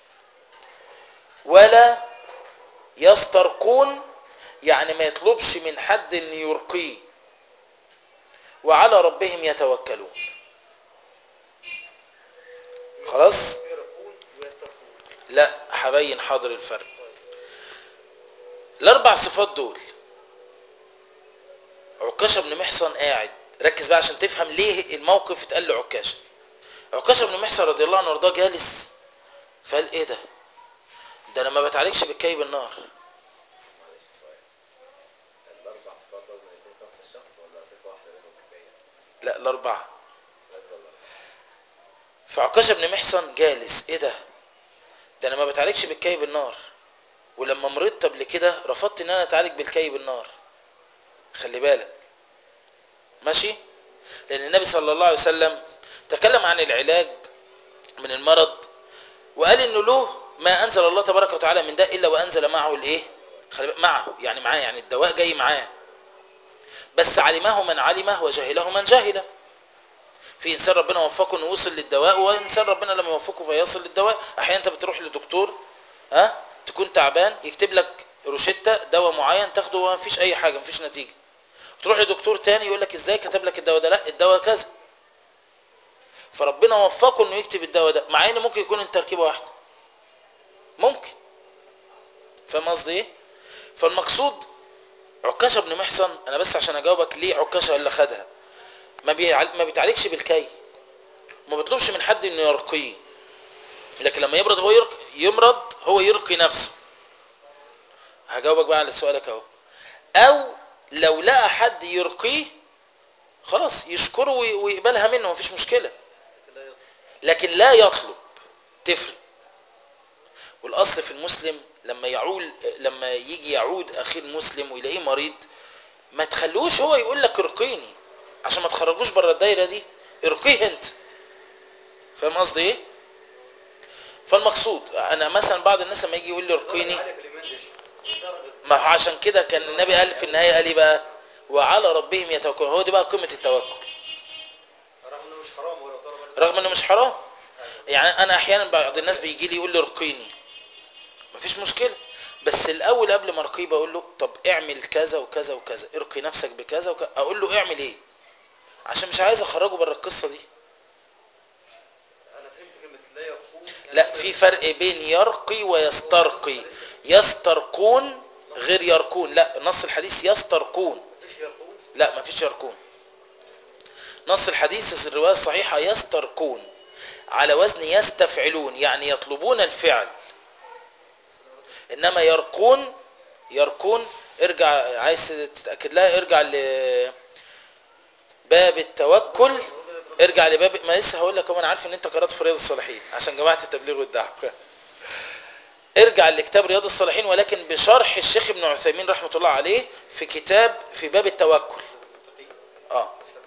ولا يسترقون، يعني ما يطلبش من حد ان يرقيه، وعلى ربهم يتوكلون. خلاص؟ لا هبين حاضر الفرق. الاربع صفات دول عكاشة بن محصن قاعد، ركز بقى عشان تفهم ليه الموقف اتقال لعكاشة. عكاشة بن محصن رضي الله عنه وارضاه جالس فقال ايه ده؟ ده انا ما بتعالجش بالكي بالنار. معلش سؤال، الاربع صفات لازم يكون في نفس الشخص ولا صفه واحده منهم كفايه؟ لا الاربعه. لازم الاربعه. فعكاشة بن محصن جالس ايه ده؟ ده انا ما بتعالجش بالكي بالنار، ولما مرضت قبل كده رفضت ان انا اتعالج بالكي بالنار. خلي بالك ماشي، لان النبي صلى الله عليه وسلم تكلم عن العلاج من المرض وقال انه له ما انزل الله تبارك وتعالى من داء الا وانزل معه الايه، خلي بالك معه يعني معاه، يعني الدواء جاي معاه، بس علمه من علمه وجهله من جهله. في انسان ربنا وفقه انه يوصل للدواء، وانسان ربنا لم يوفقه فيصل للدواء. احيانا انت بتروح لدكتور ها تكون تعبان يكتب لك روشته دواء معين تاخده وما فيش اي حاجه، ما فيش نتيجه. تروح لدكتور تاني يقول لك ازاي كتب لك الدواء ده؟ لا الدواء كذا. فربنا وفقه انه يكتب الدواء ده، مع ان ممكن يكون التركيبه واحده، ممكن. فاهم قصدي ايه؟ فالمقصود عكاشة بن محصن، انا بس عشان اجاوبك ليه عكاشة اللي خدها، ما بيعال... ما بيتعالجش بالكي، ما بيطلبش من حد انه يرقيه، لكن لما يمرض هو يرقي، يمرض هو يرقي نفسه. هجاوبك بقى على سؤالك اهو. او لو لقى حد يرقيه خلاص يشكره ويقبلها منه، مفيش مشكله، لكن لا يطلب. تفرق. والاصل في المسلم لما يعول لما يجي يعود اخيه المسلم ويلاقيه مريض ما تخلوش هو يقول لك ارقيني، عشان ما تخرجوش بره الدايره دي، ارقيه انت. فاهم قصدي ايه؟ فالمقصود انا مثلا بعض الناس لما يجي يقول لي ارقيني، ما هو عشان كده كان النبي قال في النهايه قال ايه بقى؟ وعلى ربهم يتوكلون. هو دي بقى قمه التوكل، رغم انه مش حرام ولا طلب، رغم انه مش حرام. يعني انا احيانا بعض الناس بيجي لي يقول لي ارقيني، مفيش مشكله، بس الاول قبل ما ارقيه بقول له طب اعمل كذا وكذا وكذا، ارقي نفسك بكذا وكذا، اقول له اعمل ايه، عشان مش عايز اخرجه بره القصه دي. انا فهمت كلمه لا يقوم يعني لا في فرق بين يرقي ويسترقي. يسترقون غير يرقون، لا نص الحديث يسترقون، مفيش يقوم. لا مفيش يرقون. نص الحديث الروايه الصحيحه يسترقون على وزن يستفعلون، يعني يطلبون الفعل. انما يرقون، يرقون ارجع عايز تتاكد لها ارجع لباب التوكل، ارجع لباب، ما لسه هقول لك، انا عارف ان انت قرات في رياض الصالحين عشان جماعه التبليغ والدعوه. ارجع لكتاب رياض الصالحين ولكن بشرح الشيخ ابن عثيمين رحمه الله عليه في كتاب في باب التوكل. اه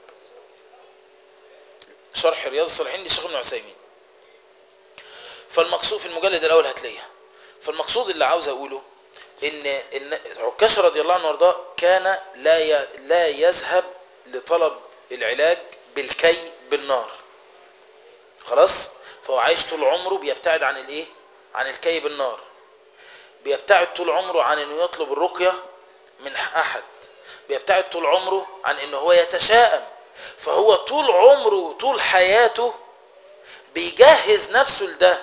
شرح رياض الصالحين للشيخ ابن عثيمين. فالمقصود في المجلد الاول هتلاقيها. فالمقصود اللي عاوز اقوله ان ان عكاشة رضي الله عنه وارضاه كان لا ي... لا يذهب لطلب العلاج بالكي بالنار. خلاص. فهو عايش طول عمره بيبتعد عن الايه، عن الكي بالنار. بيبتعد طول عمره عن انه يطلب الرقية من احد. بيبتعد طول عمره عن انه هو يتشائم. فهو طول عمره طول حياته بيجهز نفسه لده،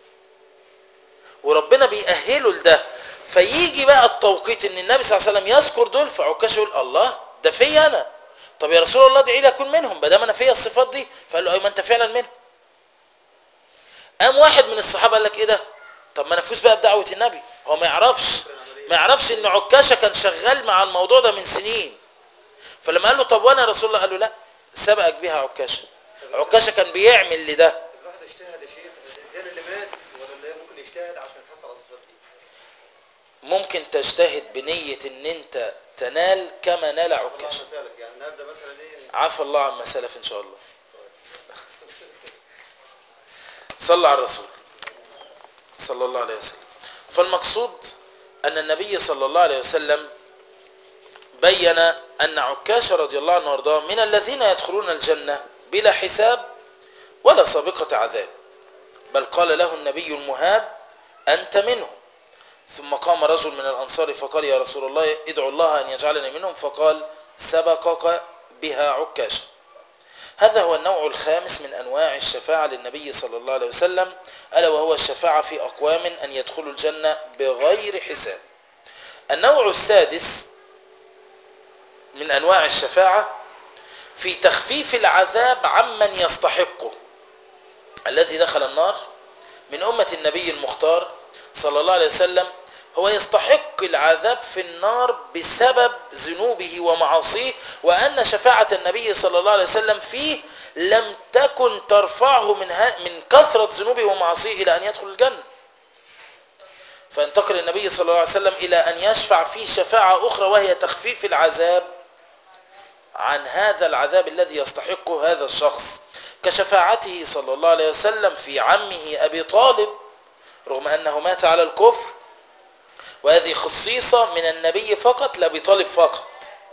وربنا بيأهله لده. فيجي بقى التوقيت ان النبي صلى الله عليه وسلم يذكر دول، فعكاش يقول الله ده فيا انا، طب يا رسول الله ادعي لي اكون منهم ما دام انا فيا الصفات دي. فقال له ايوه ما انت فعلا منهم. قام واحد من الصحابه قال لك ايه ده، طب ما نفوز بقى بدعوه النبي. هو ما يعرفش ما يعرفش ان عكاشه كان شغال مع الموضوع ده من سنين. فلما قال له طب وانا يا رسول الله، قال له لا سبقك بها عكاشه. عكاشه كان بيعمل لده. طب الواحد يجتهد يا شيخ، ده اللي مات ولا اللي ممكن يجتهد عشان يحصل على الصفات دي؟ ممكن تجتهد بنيه ان انت تنال كما نال الله عكاشه. مسالك يعني النهارده مثلا ايه؟ عفى الله عما سلف ان شاء الله. صلى على الرسول صلى الله عليه وسلم. فالمقصود ان النبي صلى الله عليه وسلم بين ان عكاشة رضي الله عنه وارضاه من الذين يدخلون الجنة بلا حساب ولا سابقة عذاب، بل قال له النبي المهاب انت منهم. ثم قام رجل من الانصار فقال يا رسول الله ادعو الله ان يجعلني منهم، فقال سبقك بها عكاشة. هذا هو النوع الخامس من أنواع الشفاعة للنبي صلى الله عليه وسلم، ألا وهو الشفاعة في أقوام أن يدخلوا الجنة بغير حساب. النوع السادس من أنواع الشفاعة في تخفيف العذاب عمن يستحقه. الذي دخل النار من أمة النبي المختار صلى الله عليه وسلم هو يستحق العذاب في النار بسبب ذنوبه ومعاصيه، وأن شفاعة النبي صلى الله عليه وسلم فيه لم تكن ترفعه من من كثرة ذنوبه ومعاصيه إلى أن يدخل الجنة. فانتقل النبي صلى الله عليه وسلم إلى أن يشفع فيه شفاعة أخرى وهي تخفيف العذاب عن هذا العذاب الذي يستحقه هذا الشخص، كشفاعته صلى الله عليه وسلم في عمه أبي طالب رغم أنه مات على الكفر، وهذه خصيصة من النبي فقط لأبي طالب فقط،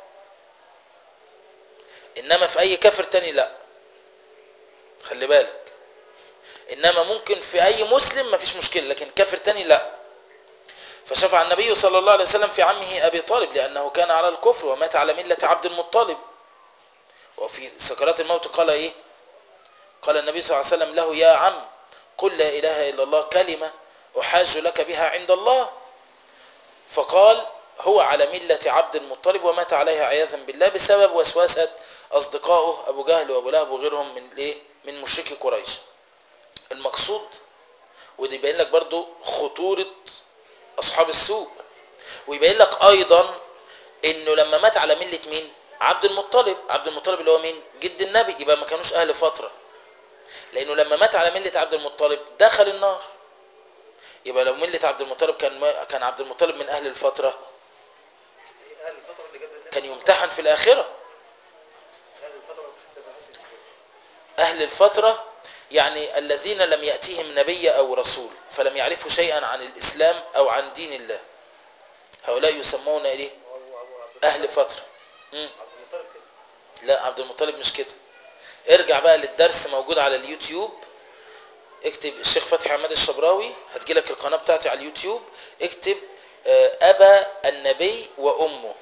إنما في أي كافر تاني لا، خلي بالك. إنما ممكن في أي مسلم ما فيش مشكلة، لكن كافر تاني لا. فشفع النبي صلى الله عليه وسلم في عمه أبي طالب لأنه كان على الكفر ومات على ملة عبد المطلب. وفي سكرات الموت قال إيه؟ قال النبي صلى الله عليه وسلم له يا عم قل لا إله إلا الله كلمة أحاج لك بها عند الله. فقال هو على ملة عبد المطلب ومات عليها عياذا بالله بسبب وسوسة أصدقائه أبو جهل وأبو لهب وغيرهم من إيه؟ من مشركي قريش. المقصود ودي يبين لك برضو خطورة أصحاب السوء، ويبين لك أيضا إنه لما مات على ملة مين؟ عبد المطلب. عبد المطلب اللي هو مين؟ جد النبي، يبقى ما كانوش أهل فترة، لأنه لما مات على ملة عبد المطلب دخل النار. يبقى لو ملة عبد المطلب كان كان عبد المطلب من أهل الفترة اهل الفتره اللي قبل النبي كان يمتحن في الآخرة. اهل الفتره بتحسب بحسب ازاي؟ أهل الفترة يعني الذين لم يأتيهم نبي أو رسول فلم يعرفوا شيئا عن الإسلام أو عن دين الله، هؤلاء يسمون إيه؟ أبو أبو عبد أهل المطلب. فترة. مم. عبد المطلب كده. لا عبد المطلب مش كده. ارجع بقى للدرس موجود على اليوتيوب، اكتب الشيخ فتحي عماد الشبراوي هتجيلك القناة بتاعتي على اليوتيوب، اكتب آه، أبا النبي وأمه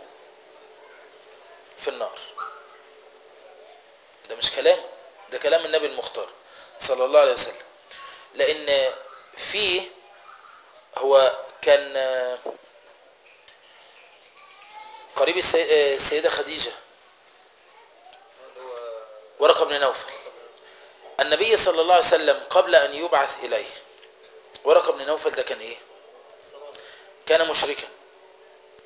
في النار. ده مش كلام، ده كلام النبي المختار صلى الله عليه وسلم. لأن فيه هو كان آه، قريب السي- آه، السيدة خديجة اللي هو ورقة بن نوفل. النبي صلى الله عليه وسلم قبل أن يبعث إليه، ورقة بن نوفل ده كان إيه؟ الصلاه. كان مشركا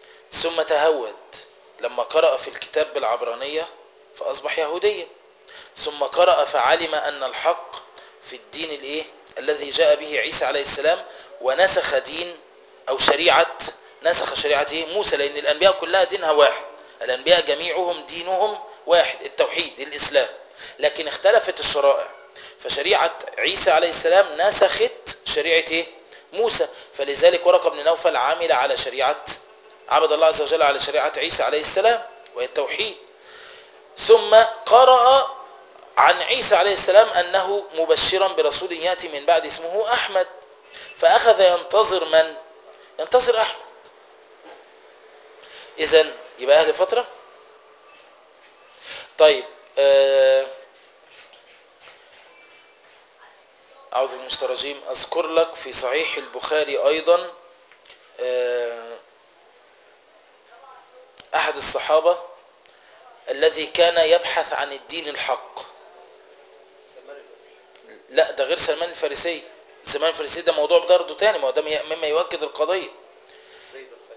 ثم تهود لما قرأ في الكتاب بالعبرانية فأصبح يهوديا، ثم قرأ فعلم أن الحق في الدين الايه الذي جاء به عيسى عليه السلام، ونسخ دين أو شريعة، نسخ شريعة إيه؟ موسى، لأن الأنبياء كلها دينها واحد، الأنبياء جميعهم دينهم واحد التوحيد الإسلام، لكن اختلفت الشرائع، فشريعة عيسى عليه السلام نسخت شريعة إيه؟ موسى، فلذلك ورقة بن نوفل عامل على شريعة، عبد الله عز وجل على شريعة عيسى عليه السلام وهي التوحيد. ثم قرأ عن عيسى عليه السلام أنه مبشرا برسول يأتي من بعد اسمه أحمد، فأخذ ينتظر من؟ ينتظر أحمد. إذن يبقى أهل فترة. طيب آه أعوذ بالله من الشيطان الرجيم. أذكر لك في صحيح البخاري أيضا آه أحد الصحابة الذي كان يبحث عن الدين الحق. سلمان الفارسي. لا ده غير سلمان الفارسي. سلمان الفارسي ده موضوع برضه تاني، ما هو ده مما يؤكد القضية. زيد الخير.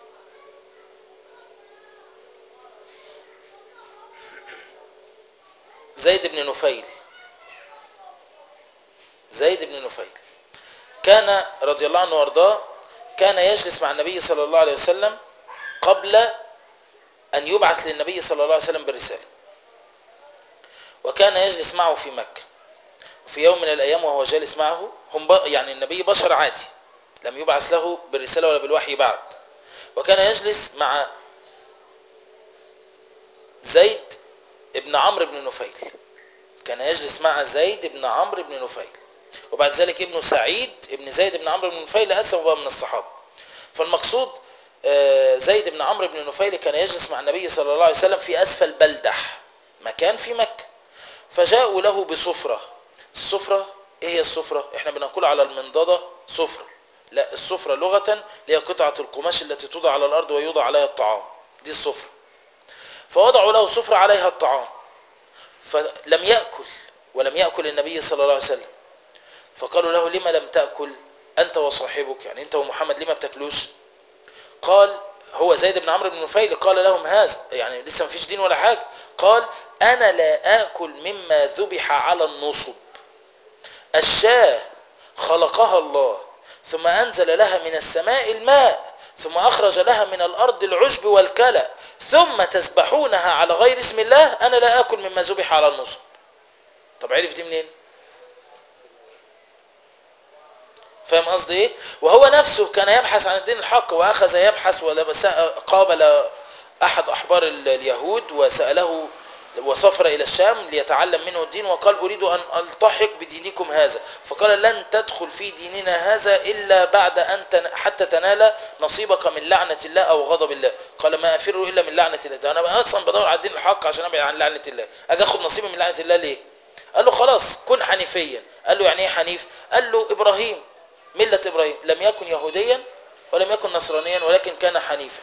زيد بن نفيل. زيد بن نفيل كان رضي الله عنه وارضاه كان يجلس مع النبي صلى الله عليه وسلم قبل أن يبعث للنبي صلى الله عليه وسلم بالرسالة، وكان يجلس معه في مكة. في يوم من الأيام وهو جالس معه، هم يعني النبي بشر عادي لم يبعث له بالرسالة ولا بالوحي بعد، وكان يجلس مع زيد ابن عمرو بن نفيل، كان يجلس مع زيد بن عمرو بن نفيل، وبعد ذلك ابن سعيد ابن زيد بن عمرو بن نفيل أسلم بقى من الصحابة. فالمقصود زيد بن عمرو بن نفيل كان يجلس مع النبي صلى الله عليه وسلم في أسفل بلدح، مكان في مكة، فجاءوا له بسفرة. السفرة ايه هي السفرة؟ احنا بنقول على المنضدة سفرة، لا السفرة لغة هي قطعة القماش التي توضع على الأرض ويوضع عليها الطعام، دي السفرة. فوضعوا له سفرة عليها الطعام، فلم يأكل ولم يأكل النبي صلى الله عليه وسلم، فقالوا له لما لم تأكل أنت وصاحبك، يعني أنت ومحمد لما بتاكلوش؟ قال هو زيد بن عمرو بن نفيل قال لهم هذا، يعني لسه ما فيش دين ولا حاجة، قال أنا لا آكل مما ذبح على النصب، الشاة خلقها الله ثم أنزل لها من السماء الماء ثم أخرج لها من الأرض العشب والكلأ ثم تذبحونها على غير اسم الله، أنا لا آكل مما ذبح على النصب. طب عرف دي منين؟ فاهم قصدي ايه؟ وهو نفسه كان يبحث عن الدين الحق، واخذ يبحث ولما قابل احد احبار اليهود وساله وسافر الى الشام ليتعلم منه الدين، وقال اريد ان التحق بدينكم هذا، فقال لن تدخل في ديننا هذا الا بعد ان تن... حتى تنال نصيبك من لعنه الله او غضب الله. قال ما افر الا من لعنه الله، ده انا اصلا بدور على الدين الحق عشان ابعد عن لعنه الله، اجي اخد نصيبي من لعنه الله ليه؟ قال له خلاص كن حنيفيا. قال له يعني ايه حنيف؟ قال له ابراهيم ملة إبراهيم لم يكن يهوديا ولم يكن نصرانيا ولكن كان حنيفا.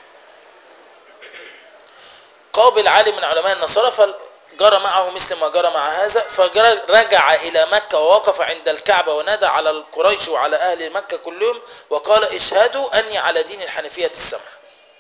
قابل عالم من علماء النصارى فجرى معه مثل ما جرى مع هذا، فرجع إلى مكة ووقف عند الكعبة ونادى على القريش وعلى أهل مكة كلهم وقال اشهدوا أني على دين الحنيفية السمحة.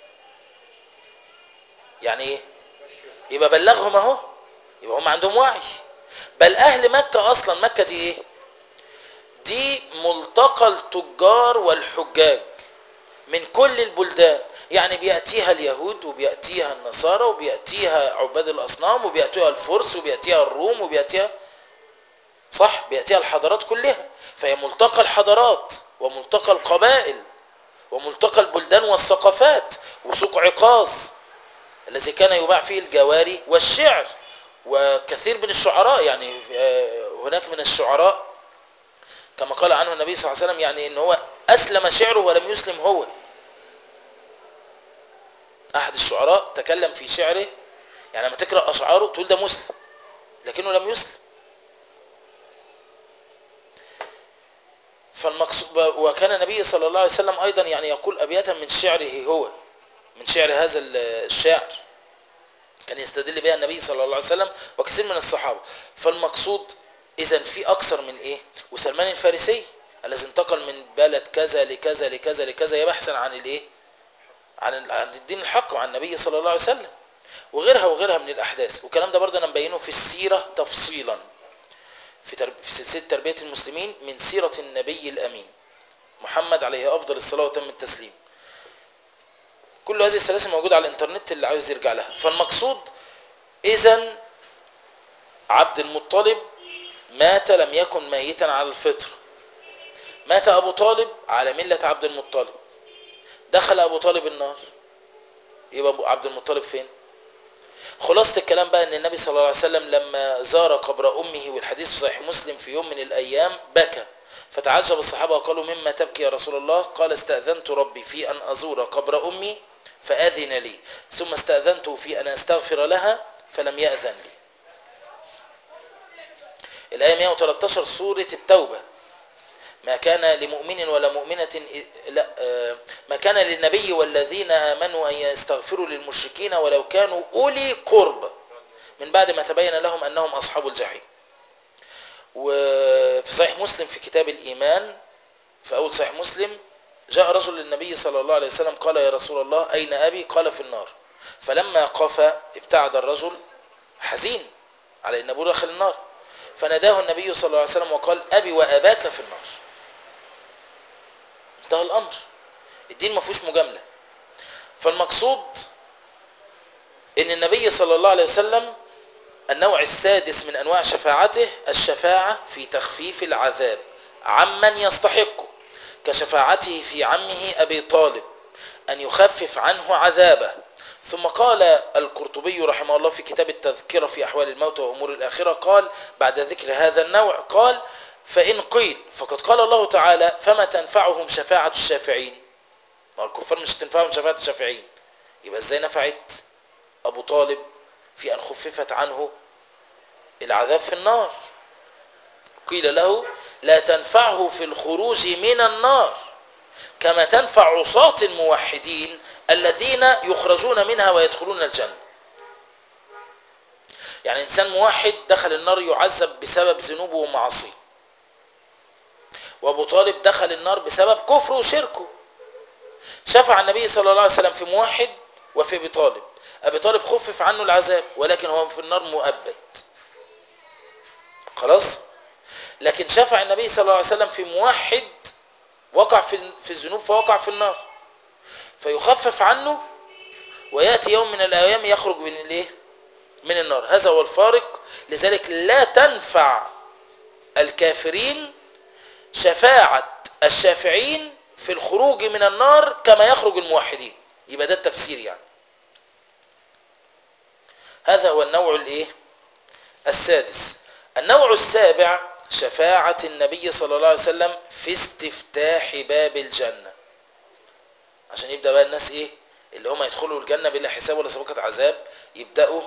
يعني إيه؟ يبقى بلغهم أهو، يبقى هم عندهم وعي. بل أهل مكة أصلا، مكة دي إيه؟ دي ملتقى التجار والحجاج من كل البلدان، يعني بيأتيها اليهود وبيأتيها النصارى وبيأتيها عباد الأصنام وبيأتيها الفرس وبيأتيها الروم وبيأتيها صح بيأتيها الحضارات كلها، فهي ملتقى الحضارات وملتقى القبائل وملتقى البلدان والثقافات. وسوق عكاظ الذي كان يباع فيه الجواري والشعر، وكثير من الشعراء، يعني هناك من الشعراء كما قال عنه النبي صلى الله عليه وسلم يعني ان هو اسلم شعره ولم يسلم هو. احد الشعراء تكلم في شعره، يعني لما تقرأ اشعاره تقول ده مسلم لكنه لم يسلم. فالمقصود، وكان النبي صلى الله عليه وسلم ايضا يعني يقول ابياتا من شعره هو، من شعر هذا الشاعر كان يستدل بها النبي صلى الله عليه وسلم وكثير من الصحابة. فالمقصود اذا في اكثر من ايه. وسلمان الفارسي الذي انتقل من بلد كذا لكذا لكذا لكذا يبحثا عن الايه، عن عن الدين الحق وعن النبي صلى الله عليه وسلم. وغيرها وغيرها من الأحداث. والكلام ده برضه أنا مبينه في السيرة تفصيلا في, ترب... في سلسلة تربية المسلمين من سيرة النبي الأمين محمد عليه أفضل الصلاة وتم التسليم. كل هذه السلاسل موجودة على الإنترنت اللي عاوز يرجع لها. فالمقصود إذن عبد المطلب مات لم يكن ميتا على الفطر. مات أبو طالب على ملة عبد المطلب. دخل أبو طالب النار، يبقى عبد المطلب فين؟ خلاصة الكلام بقى ان النبي صلى الله عليه وسلم لما زار قبر امه، والحديث في صحيح مسلم، في يوم من الايام بكى، فتعجب الصحابة وقالوا مما تبكي يا رسول الله؟ قال استأذنت ربي في ان ازور قبر امي فاذن لي، ثم استأذنته في ان استغفر لها فلم يأذن لي. الآية مئة وثلاثة عشر سورة التوبة. ما كان لمؤمن ولا مؤمنة لا ما كان للنبي والذين آمنوا أن يستغفروا للمشركين ولو كانوا أولي قرب من بعد ما تبين لهم أنهم أصحاب الجحيم. وفي صحيح مسلم في كتاب الإيمان في أول صحيح مسلم جاء رجل للنبي صلى الله عليه وسلم قال يا رسول الله أين أبي؟ قال في النار. فلما قفى ابتعد الرجل حزين على أن أبوه دخل النار، فناداه النبي صلى الله عليه وسلم وقال أبي وأباك في النار. انتهى الأمر. الدين ما فيهوش مجاملة. فالمقصود ان النبي صلى الله عليه وسلم النوع السادس من انواع شفاعته الشفاعة في تخفيف العذاب عمن يستحقه، كشفاعته في عمه ابي طالب ان يخفف عنه عذابه. ثم قال القرطبي رحمه الله في كتاب التذكرة في احوال الموت وامور الاخرة، قال بعد ذكر هذا النوع قال فان قيل فقد قال الله تعالى فما تنفعهم شفاعة الشافعين. ما الكفار مش تنفعهم شفاعة الشافعين، يبقى ازاي نفعت ابو طالب في ان خففت عنه العذاب في النار؟ قيل له لا تنفعه في الخروج من النار كما تنفع عصاة الموحدين الذين يخرجون منها ويدخلون الجنة. يعني انسان موحد دخل النار يعذب بسبب ذنوبه ومعاصيه، وابو طالب دخل النار بسبب كفره وشركه. شفع النبي صلى الله عليه وسلم في موحد وفي ابي طالب. ابي طالب خفف عنه العذاب ولكن هو في النار مؤبد خلاص. لكن شفع النبي صلى الله عليه وسلم في موحد وقع في في الذنوب فوقع في النار، فيخفف عنه وياتي يوم من الايام يخرج من الايه من النار. هذا هو الفارق. لذلك لا تنفع الكافرين شفاعة الشافعين في الخروج من النار كما يخرج الموحدين. يبقى ده التفسير يعني. هذا هو النوع الايه السادس. النوع السابع شفاعة النبي صلى الله عليه وسلم في استفتاح باب الجنة، عشان يبدأ بقى الناس ايه اللي هم يدخلوا الجنة بلا حساب ولا سابقة عذاب يبدأوا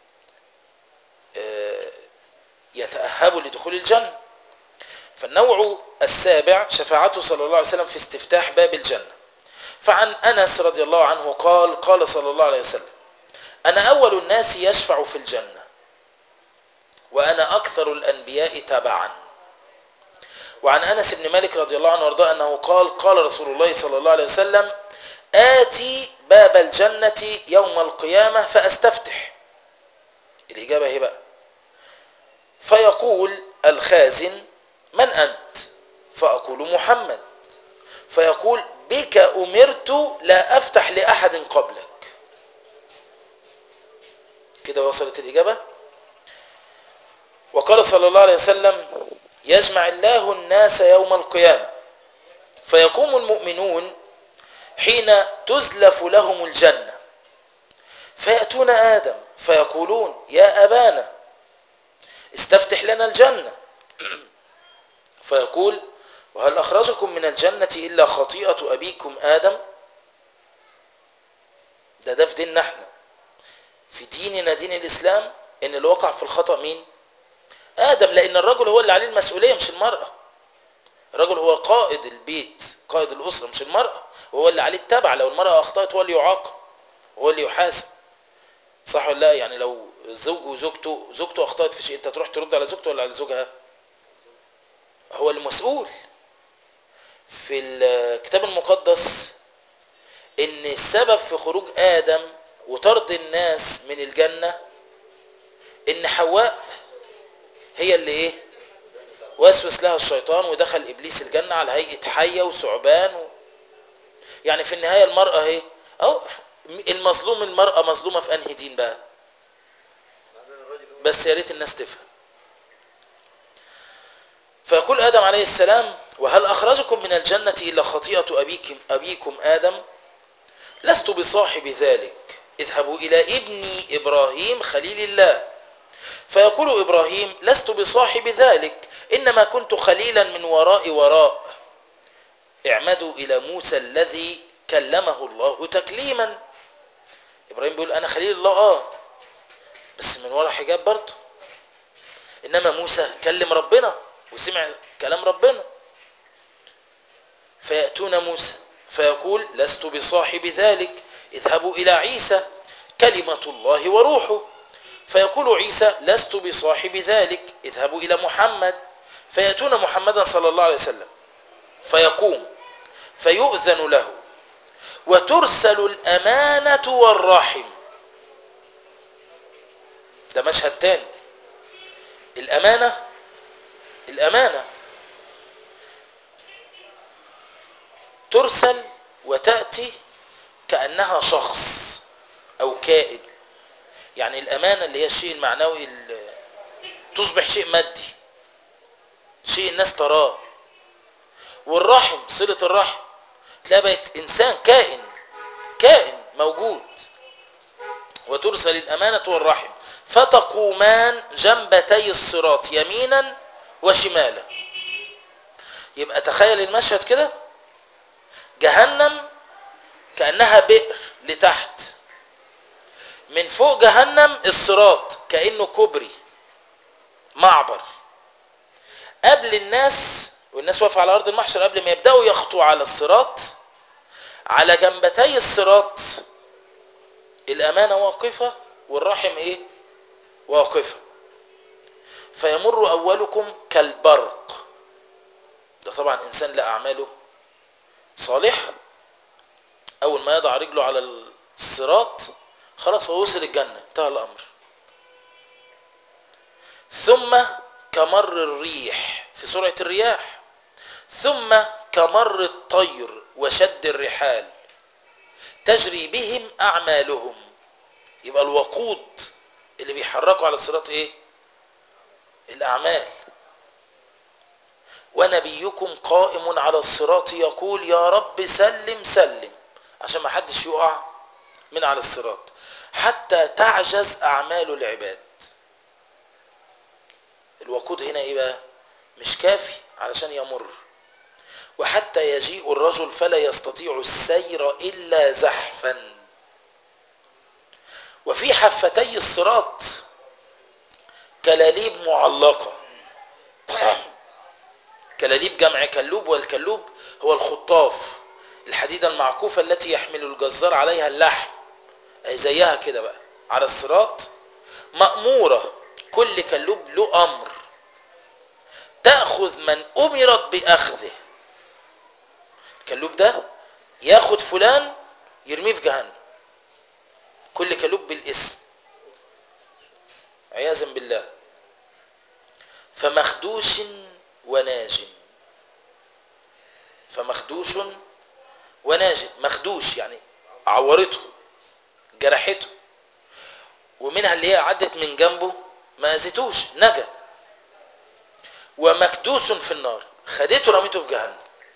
اه يتأهبوا لدخول الجنة. فالنوع السابع شفاعته صلى الله عليه وسلم في استفتاح باب الجنة. فعن أنس رضي الله عنه قال قال صلى الله عليه وسلم أنا أول الناس يشفع في الجنة وأنا أكثر الأنبياء تبعا. وعن أنس بن مالك رضي الله عنه وارضاه أنه قال قال رسول الله صلى الله عليه وسلم آتي باب الجنة يوم القيامة فأستفتح. الإجابة هي بقى فيقول الخازن من أنت؟ فأقول محمد. فيقول بك أمرت لا أفتح لأحد قبلك. كده وصلت الإجابة. وقال صلى الله عليه وسلم يجمع الله الناس يوم القيامة فيقوم المؤمنون حين تزلف لهم الجنة فيأتون آدم فيقولون يا أبانا استفتح لنا الجنة. فيقول وهل أخرجكم من الجنة إلا خطيئة أبيكم آدم؟ ده ده في ديننا احنا. في ديننا دين الإسلام إن اللي وقع في الخطأ مين؟ آدم، لأن الرجل هو اللي عليه المسؤولية مش المرأة. الرجل هو قائد البيت قائد الأسرة مش المرأة، وهو اللي عليه التبع. لو المرأة أخطأت هو اللي يعاقب وهو اللي يحاسب، صح ولا لا؟ يعني لو زوج وزوجته زوجته أخطأت في شيء أنت تروح ترد على زوجته ولا على زوجها؟ هو المسؤول. في الكتاب المقدس ان السبب في خروج آدم وطرد الناس من الجنة ان حواء هي اللي ايه وسوس لها الشيطان ودخل ابليس الجنة على هيئة حية وثعبان و... يعني في النهاية المرأة ايه او المظلوم المرأة مظلومة في انهي دين بقى؟ بس يا ريت الناس تفهم. فيقول آدم عليه السلام وهل أخرجكم من الجنة إلا خطيئة أبيكم, أبيكم آدم لست بصاحب ذلك اذهبوا إلى ابني إبراهيم خليل الله. فيقول إبراهيم لست بصاحب ذلك إنما كنت خليلا من وراء وراء اعمدوا إلى موسى الذي كلمه الله تكليما. إبراهيم بيقول أنا خليل الله آه بس من وراء حجاب برضه. إنما موسى كلم ربنا وسمع كلام ربنا. فيأتون موسى فيقول لست بصاحب ذلك اذهبوا إلى عيسى كلمة الله وروحه. فيقول عيسى لست بصاحب ذلك اذهبوا إلى محمد. فيأتون محمدا صلى الله عليه وسلم فيقوم فيؤذن له وترسل الأمانة والرحم. ده مشهد تاني. الأمانة الأمانة ترسل وتأتي كأنها شخص أو كائن. يعني الأمانة اللي هي الشيء المعنوي تصبح شيء مادي شيء الناس تراه. والرحم صلة الرحم تلاقي بقت إنسان كائن كائن موجود. وترسل الأمانة والرحم فتقومان جنبتي الصراط يمينا وشمالا. يبقى تخيل المشهد كده جهنم كأنها بئر لتحت من فوق جهنم الصراط كأنه كوبري معبر قبل الناس والناس واقفة على أرض المحشر قبل ما يبدأوا يخطوا على الصراط على جنبتي الصراط الأمانة واقفة والرحم إيه واقفة. فيمر أولكم كالبرق. ده طبعا إنسان لا أعماله صالحة أول ما يضع رجله على الصراط خلاص هو وصل الجنة انتهى الأمر. ثم كمر الريح في سرعة الرياح ثم كمر الطير وشد الرحال تجري بهم أعمالهم. يبقى الوقود اللي بيحركوا على الصراط ايه الأعمال. ونبيكم قائم على الصراط يقول يا رب سلم سلم عشان ما حدش يقع من على الصراط حتى تعجز أعمال العباد. الوقود هنا ايه بقى مش كافي علشان يمر. وحتى يجيء الرجل فلا يستطيع السير إلا زحفا. وفي حفتي الصراط كلاليب معلقة. كلاليب جمع كلوب والكلوب هو الخطاف الحديدة المعكوفة التي يحمل الجزار عليها اللحم أي زيها كده بقى على الصراط مأمورة كل كلوب له أمر تأخذ من أمرت بأخذه. الكلوب ده ياخد فلان يرميه في جهنم كل كلوب بالاسم عياذا بالله. فمخدوش وناج فمخدوش وناج مخدوش يعني عورته جرحته ومنها اللي هي عدت من جنبه ما اذتوش نجا. ومكدوس في النار خدته رميته في جهنم.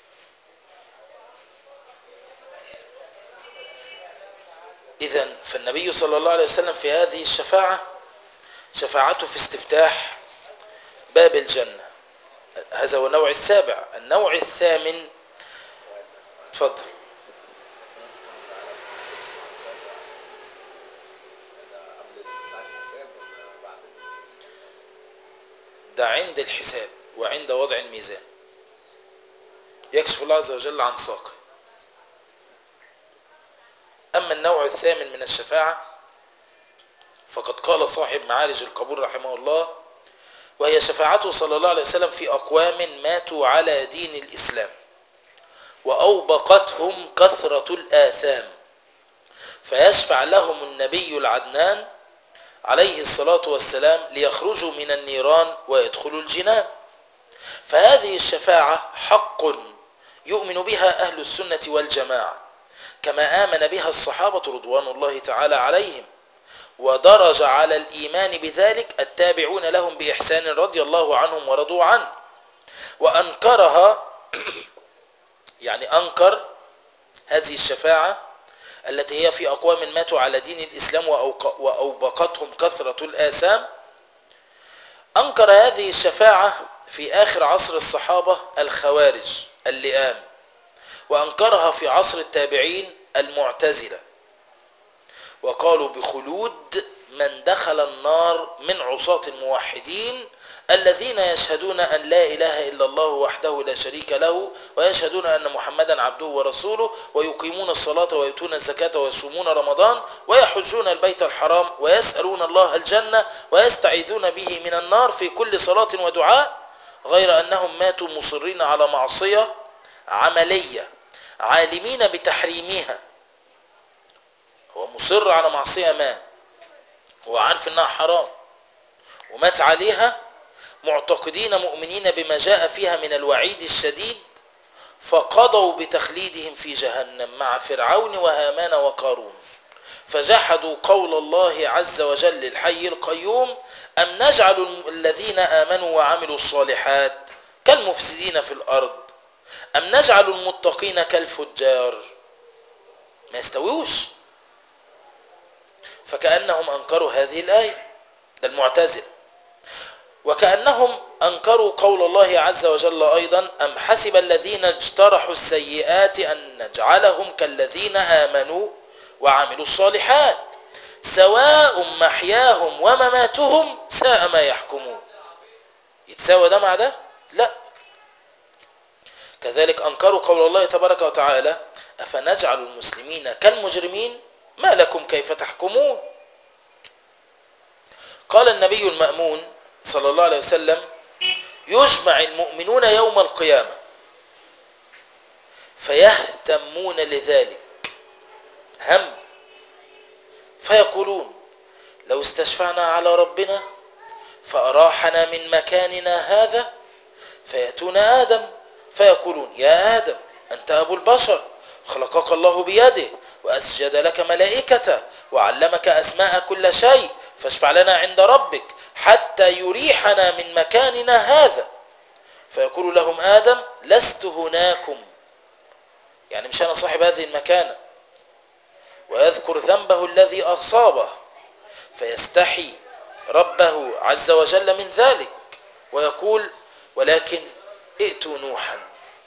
إذن فالنبي صلى الله عليه وسلم في هذه الشفاعة شفاعته في استفتاح باب الجنة. هذا هو النوع السابع. النوع الثامن تفضل. ده عند الحساب وعند وضع الميزان يكشف الله عز وجل عن ساقه. أما النوع الثامن من الشفاعة فقد قال صاحب معارج القبول رحمه الله وهي شفاعته صلى الله عليه وسلم في أقوام ماتوا على دين الإسلام وأوبقتهم كثرة الآثام فيشفع لهم النبي العدنان عليه الصلاة والسلام ليخرجوا من النيران ويدخلوا الجنان. فهذه الشفاعة حق يؤمن بها أهل السنة والجماعة، كما آمن بها الصحابة رضوان الله تعالى عليهم، ودرج على الإيمان بذلك التابعون لهم بإحسان رضي الله عنهم ورضوا عنه. وأنكرها يعني أنكر هذه الشفاعة التي هي في أقوام ماتوا على دين الإسلام وأوبقتهم كثرة الآثام، أنكر هذه الشفاعة في آخر عصر الصحابة الخوارج اللئام، وأنكرها في عصر التابعين المعتزلة، وقالوا بخلود من دخل النار من عصاة الموحدين الذين يشهدون أن لا إله إلا الله وحده لا شريك له ويشهدون أن محمدا عبده ورسوله ويقيمون الصلاة ويؤتون الزكاة ويصومون رمضان ويحجون البيت الحرام ويسألون الله الجنة ويستعيذون به من النار في كل صلاة ودعاء، غير أنهم ماتوا مصرين على معصية عملية عالمين بتحريمها. هو مصر على معصية ما، هو عارف انها حرام ومات عليها، معتقدين مؤمنين بما جاء فيها من الوعيد الشديد، فقضوا بتخليدهم في جهنم مع فرعون وهامان وقارون، فجحدوا قول الله عز وجل الحي القيوم أم نجعل الذين آمنوا وعملوا الصالحات كالمفسدين في الأرض أم نجعل المتقين كالفجار. ما يستويوش. فكأنهم أنكروا هذه الآية، ده المعتزلة. وكأنهم أنكروا قول الله عز وجل أيضا أم حسب الذين اجترحوا السيئات أن نجعلهم كالذين آمنوا وعملوا الصالحات سواء محياهم ومماتهم ساء ما يحكمون. يتساوى ده مع ده؟ لا. كذلك أنكروا قول الله تبارك وتعالى أفنجعل المسلمين كالمجرمين ما لكم كيف تحكمون. قال النبي المأمون صلى الله عليه وسلم يجمع المؤمنون يوم القيامة فيهتمون لذلك هم فيقولون لو استشفعنا على ربنا فأراحنا من مكاننا هذا، فيأتون آدم فيقولون يا آدم أنت أبو البشر خلقك الله بيده وأسجد لك ملائكته وعلمك أسماء كل شيء فاشفع لنا عند ربك حتى يريحنا من مكاننا هذا. فيقول لهم آدم لست هناكم، يعني مش أنا صاحب هذه المكانة، ويذكر ذنبه الذي أصابه فيستحي ربه عز وجل من ذلك ويقول ولكن ائتوا نوحا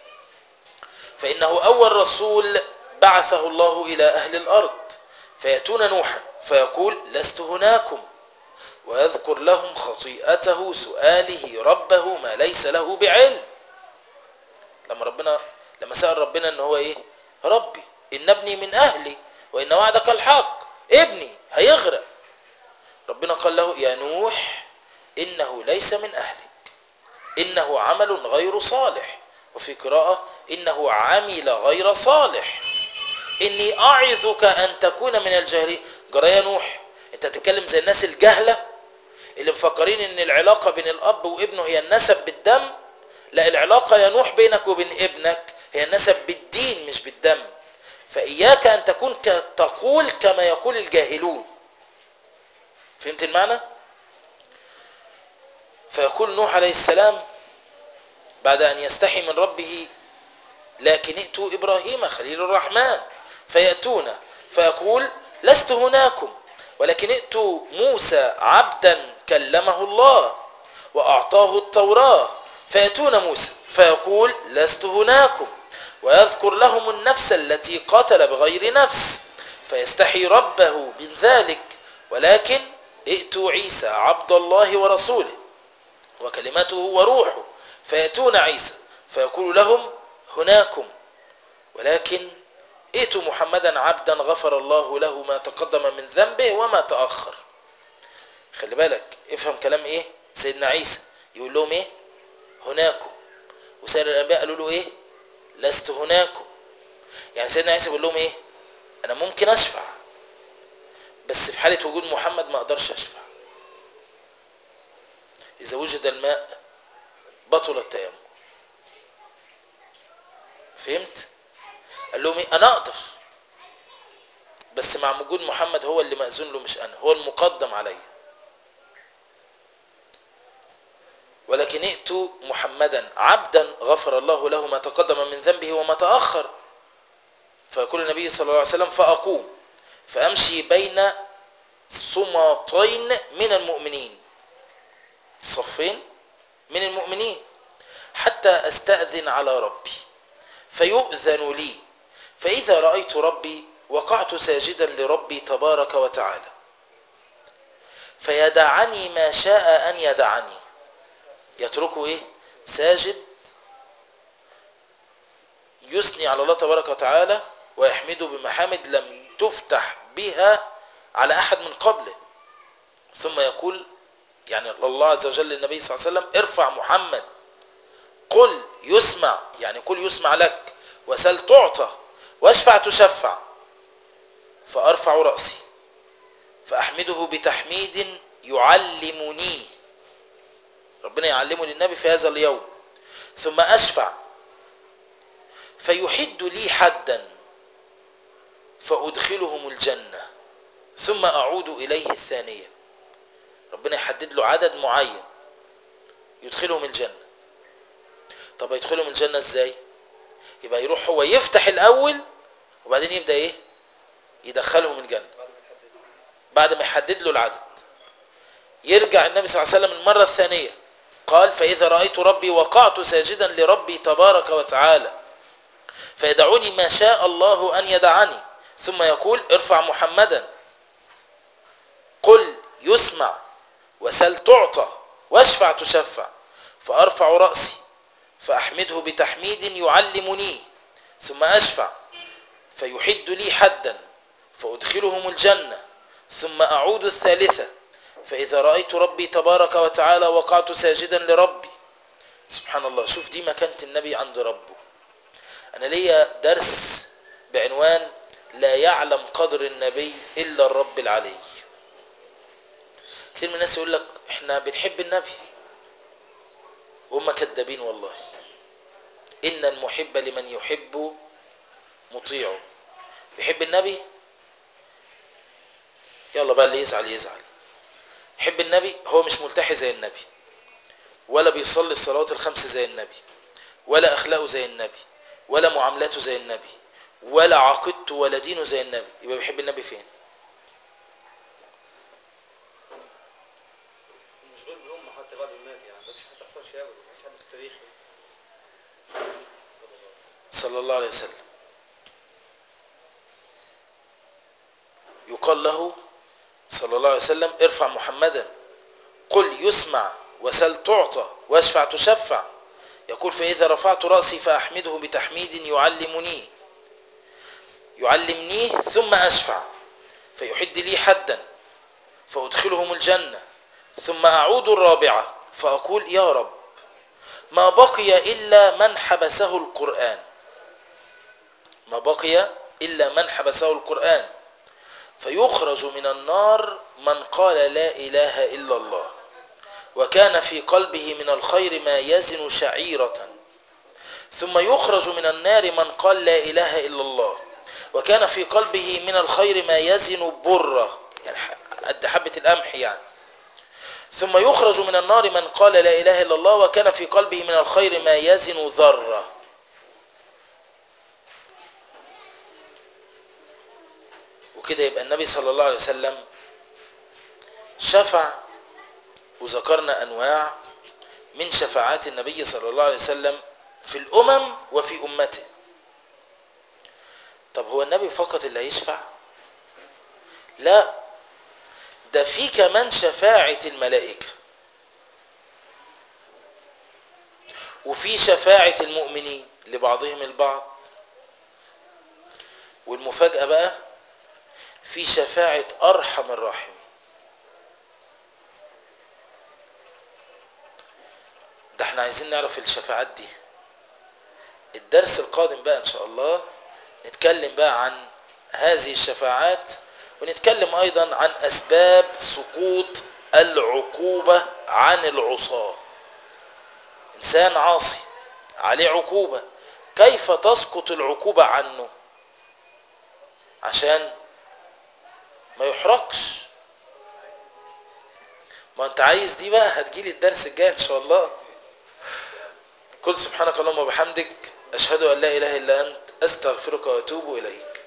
فإنه أول رسول بعثه الله إلى أهل الأرض، فيأتون نوحا فيقول لست هناكم، ويذكر لهم خطيئته سؤاله ربه ما ليس له بعلم. لما ربنا لما سأل ربنا ان هو ايه ربي ان ابني من اهلي وان وعدك الحق، ابني هيغرق، ربنا قال له يا نوح انه ليس من اهلك انه عمل غير صالح، وفي قراءة انه عمل غير صالح اني اعظك ان تكون من الجاهلين. جرى يا نوح انت تتكلم زي الناس الجهلة اللي مفكرين ان العلاقة بين الاب وابنه هي النسب بالدم. لا، العلاقة يا نوح بينك وبين ابنك هي النسب بالدين مش بالدم، فإياك أن تكون تقول كما يقول الجاهلون. فهمت المعنى؟ فيقول نوح عليه السلام بعد أن يستحي من ربه لكن ائتوا إبراهيم خليل الرحمن فيأتون فيقول لست هناكم ولكن ائتوا موسى عبدا كلمه الله وأعطاه التوراة، فيأتون موسى فيقول لست هناكم ويذكر لهم النفس التي قتل بغير نفس فيستحي ربه من ذلك ولكن ائتوا عيسى عبد الله ورسوله وكلمته وروحه، فيأتون عيسى فيقول لهم هناكم ولكن ائتوا محمدا عبدا غفر الله له ما تقدم من ذنبه وما تأخر. خلي بالك افهم كلام ايه سيدنا عيسى، يقول لهم ايه هناكم، وسائر الانبياء قالوا له ايه لست هناكم. يعني سيدنا عيسى بيقول لهم ايه انا ممكن اشفع بس في حالة وجود محمد ما اقدرش اشفع. اذا وجد الماء بطل التيمم. فهمت؟ قال لهم ايه؟ انا اقدر، بس مع وجود محمد هو اللي مأذون له مش انا، هو المقدم عليا. ولكن ائتوا محمدا عبدا غفر الله له ما تقدم من ذنبه وما تأخر. فيقول النبي صلى الله عليه وسلم فأقوم فأمشي بين صماطين من المؤمنين، صفين من المؤمنين، حتى أستأذن على ربي فيؤذن لي، فإذا رأيت ربي وقعت ساجدا لربي تبارك وتعالى فيدعني ما شاء أن يدعني. يتركه إيه؟ ساجد يثني على الله تبارك وتعالى ويحمده بمحامد لم تفتح بها على أحد من قبله. ثم يقول يعني الله عز وجل للنبي صلى الله عليه وسلم ارفع محمد، قل يسمع، يعني قل يسمع لك، وسل تعطى، واشفع تشفع. فأرفع رأسي فأحمده بتحميد يعلمني، ربنا يعلمه للنبي في هذا اليوم. ثم أشفع فيحد لي حدا فأدخلهم الجنة ثم أعود إليه الثانية. ربنا يحدد له عدد معين يدخلهم الجنة. طب يدخلهم الجنة ازاي؟ يبقى يروح هو يفتح الأول وبعدين يبدأ ايه؟ يدخلهم الجنة بعد ما يحدد له العدد. يرجع النبي صلى الله عليه وسلم المرة الثانية قال فإذا رأيت ربي وقعت ساجدا لربي تبارك وتعالى فيدعوني ما شاء الله أن يدعني. ثم يقول ارفع محمدا، قل يسمع، وسل تعطى، واشفع تشفع. فأرفع رأسي فأحمده بتحميد يعلمني ثم أشفع فيحد لي حدا فأدخلهم الجنة ثم أعود الثالثة فإذا رأيت ربي تبارك وتعالى وقعت ساجدا لربي. سبحان الله، شوف دي مكانة النبي عند ربه. أنا ليا درس بعنوان لا يعلم قدر النبي إلا الرب العلي. كثير من الناس يقول لك احنا بنحب النبي وهم كذابين والله. إن المحب لمن يحب مطيعه. بيحب النبي يلا بقى اللي يزعل يزعل. يحب النبي هو مش ملتحي زي النبي، ولا بيصلي الصلوات الخمس زي النبي، ولا أخلاقه زي النبي، ولا معاملاته زي النبي، ولا عقيدته ولا دينه زي النبي. يبقى بيحب النبي فين؟ مشغول بهم حتى بعد ما مات، يعني مفيش حد حصل شيء ابدا، مفيش حد في التاريخ صلى الله عليه وسلم. صلى الله عليه وسلم. يقال له صلى الله عليه وسلم ارفع محمدا، قل يسمع، وسل تعطى، واشفع تشفع. يقول فإذا رفعت رأسي فأحمده بتحميد يعلمني يعلمني ثم أشفع فيحد لي حدا فأدخلهم الجنة ثم أعود الرابعة فأقول يا رب ما بقي إلا من حبسه القرآن، ما بقي إلا من حبسه القرآن فيخرج من النار من قال لا إله إلا الله وكان في قلبه من الخير ما يزن شعيرة. ثم يخرج من النار من قال لا إله إلا الله وكان في قلبه من الخير ما يزن برة، يعني قد حبة القمح يعني. ثم يخرج من النار من قال لا إله إلا الله وكان في قلبه من الخير ما يزن ذرة. وكده يبقى النبي صلى الله عليه وسلم شفع، وذكرنا أنواع من شفاعات النبي صلى الله عليه وسلم في الأمم وفي أمته. طب هو النبي فقط اللي هيشفع؟ لا، ده في كمان شفاعة الملائكة، وفي شفاعة المؤمنين لبعضهم البعض، والمفاجأة بقى في شفاعة أرحم الراحمين. ده احنا عايزين نعرف الشفاعات دي. الدرس القادم بقى إن شاء الله نتكلم بقى عن هذه الشفاعات ونتكلم أيضا عن أسباب سقوط العقوبة عن العصاة. إنسان عاصي عليه عقوبة، كيف تسقط العقوبة عنه عشان ما يحرقش؟ ما انت عايز دي بقى هتجيلي الدرس الجاي ان شاء الله. قل سبحانك اللهم وبحمدك، اشهد ان لا اله الا انت، استغفرك واتوب اليك.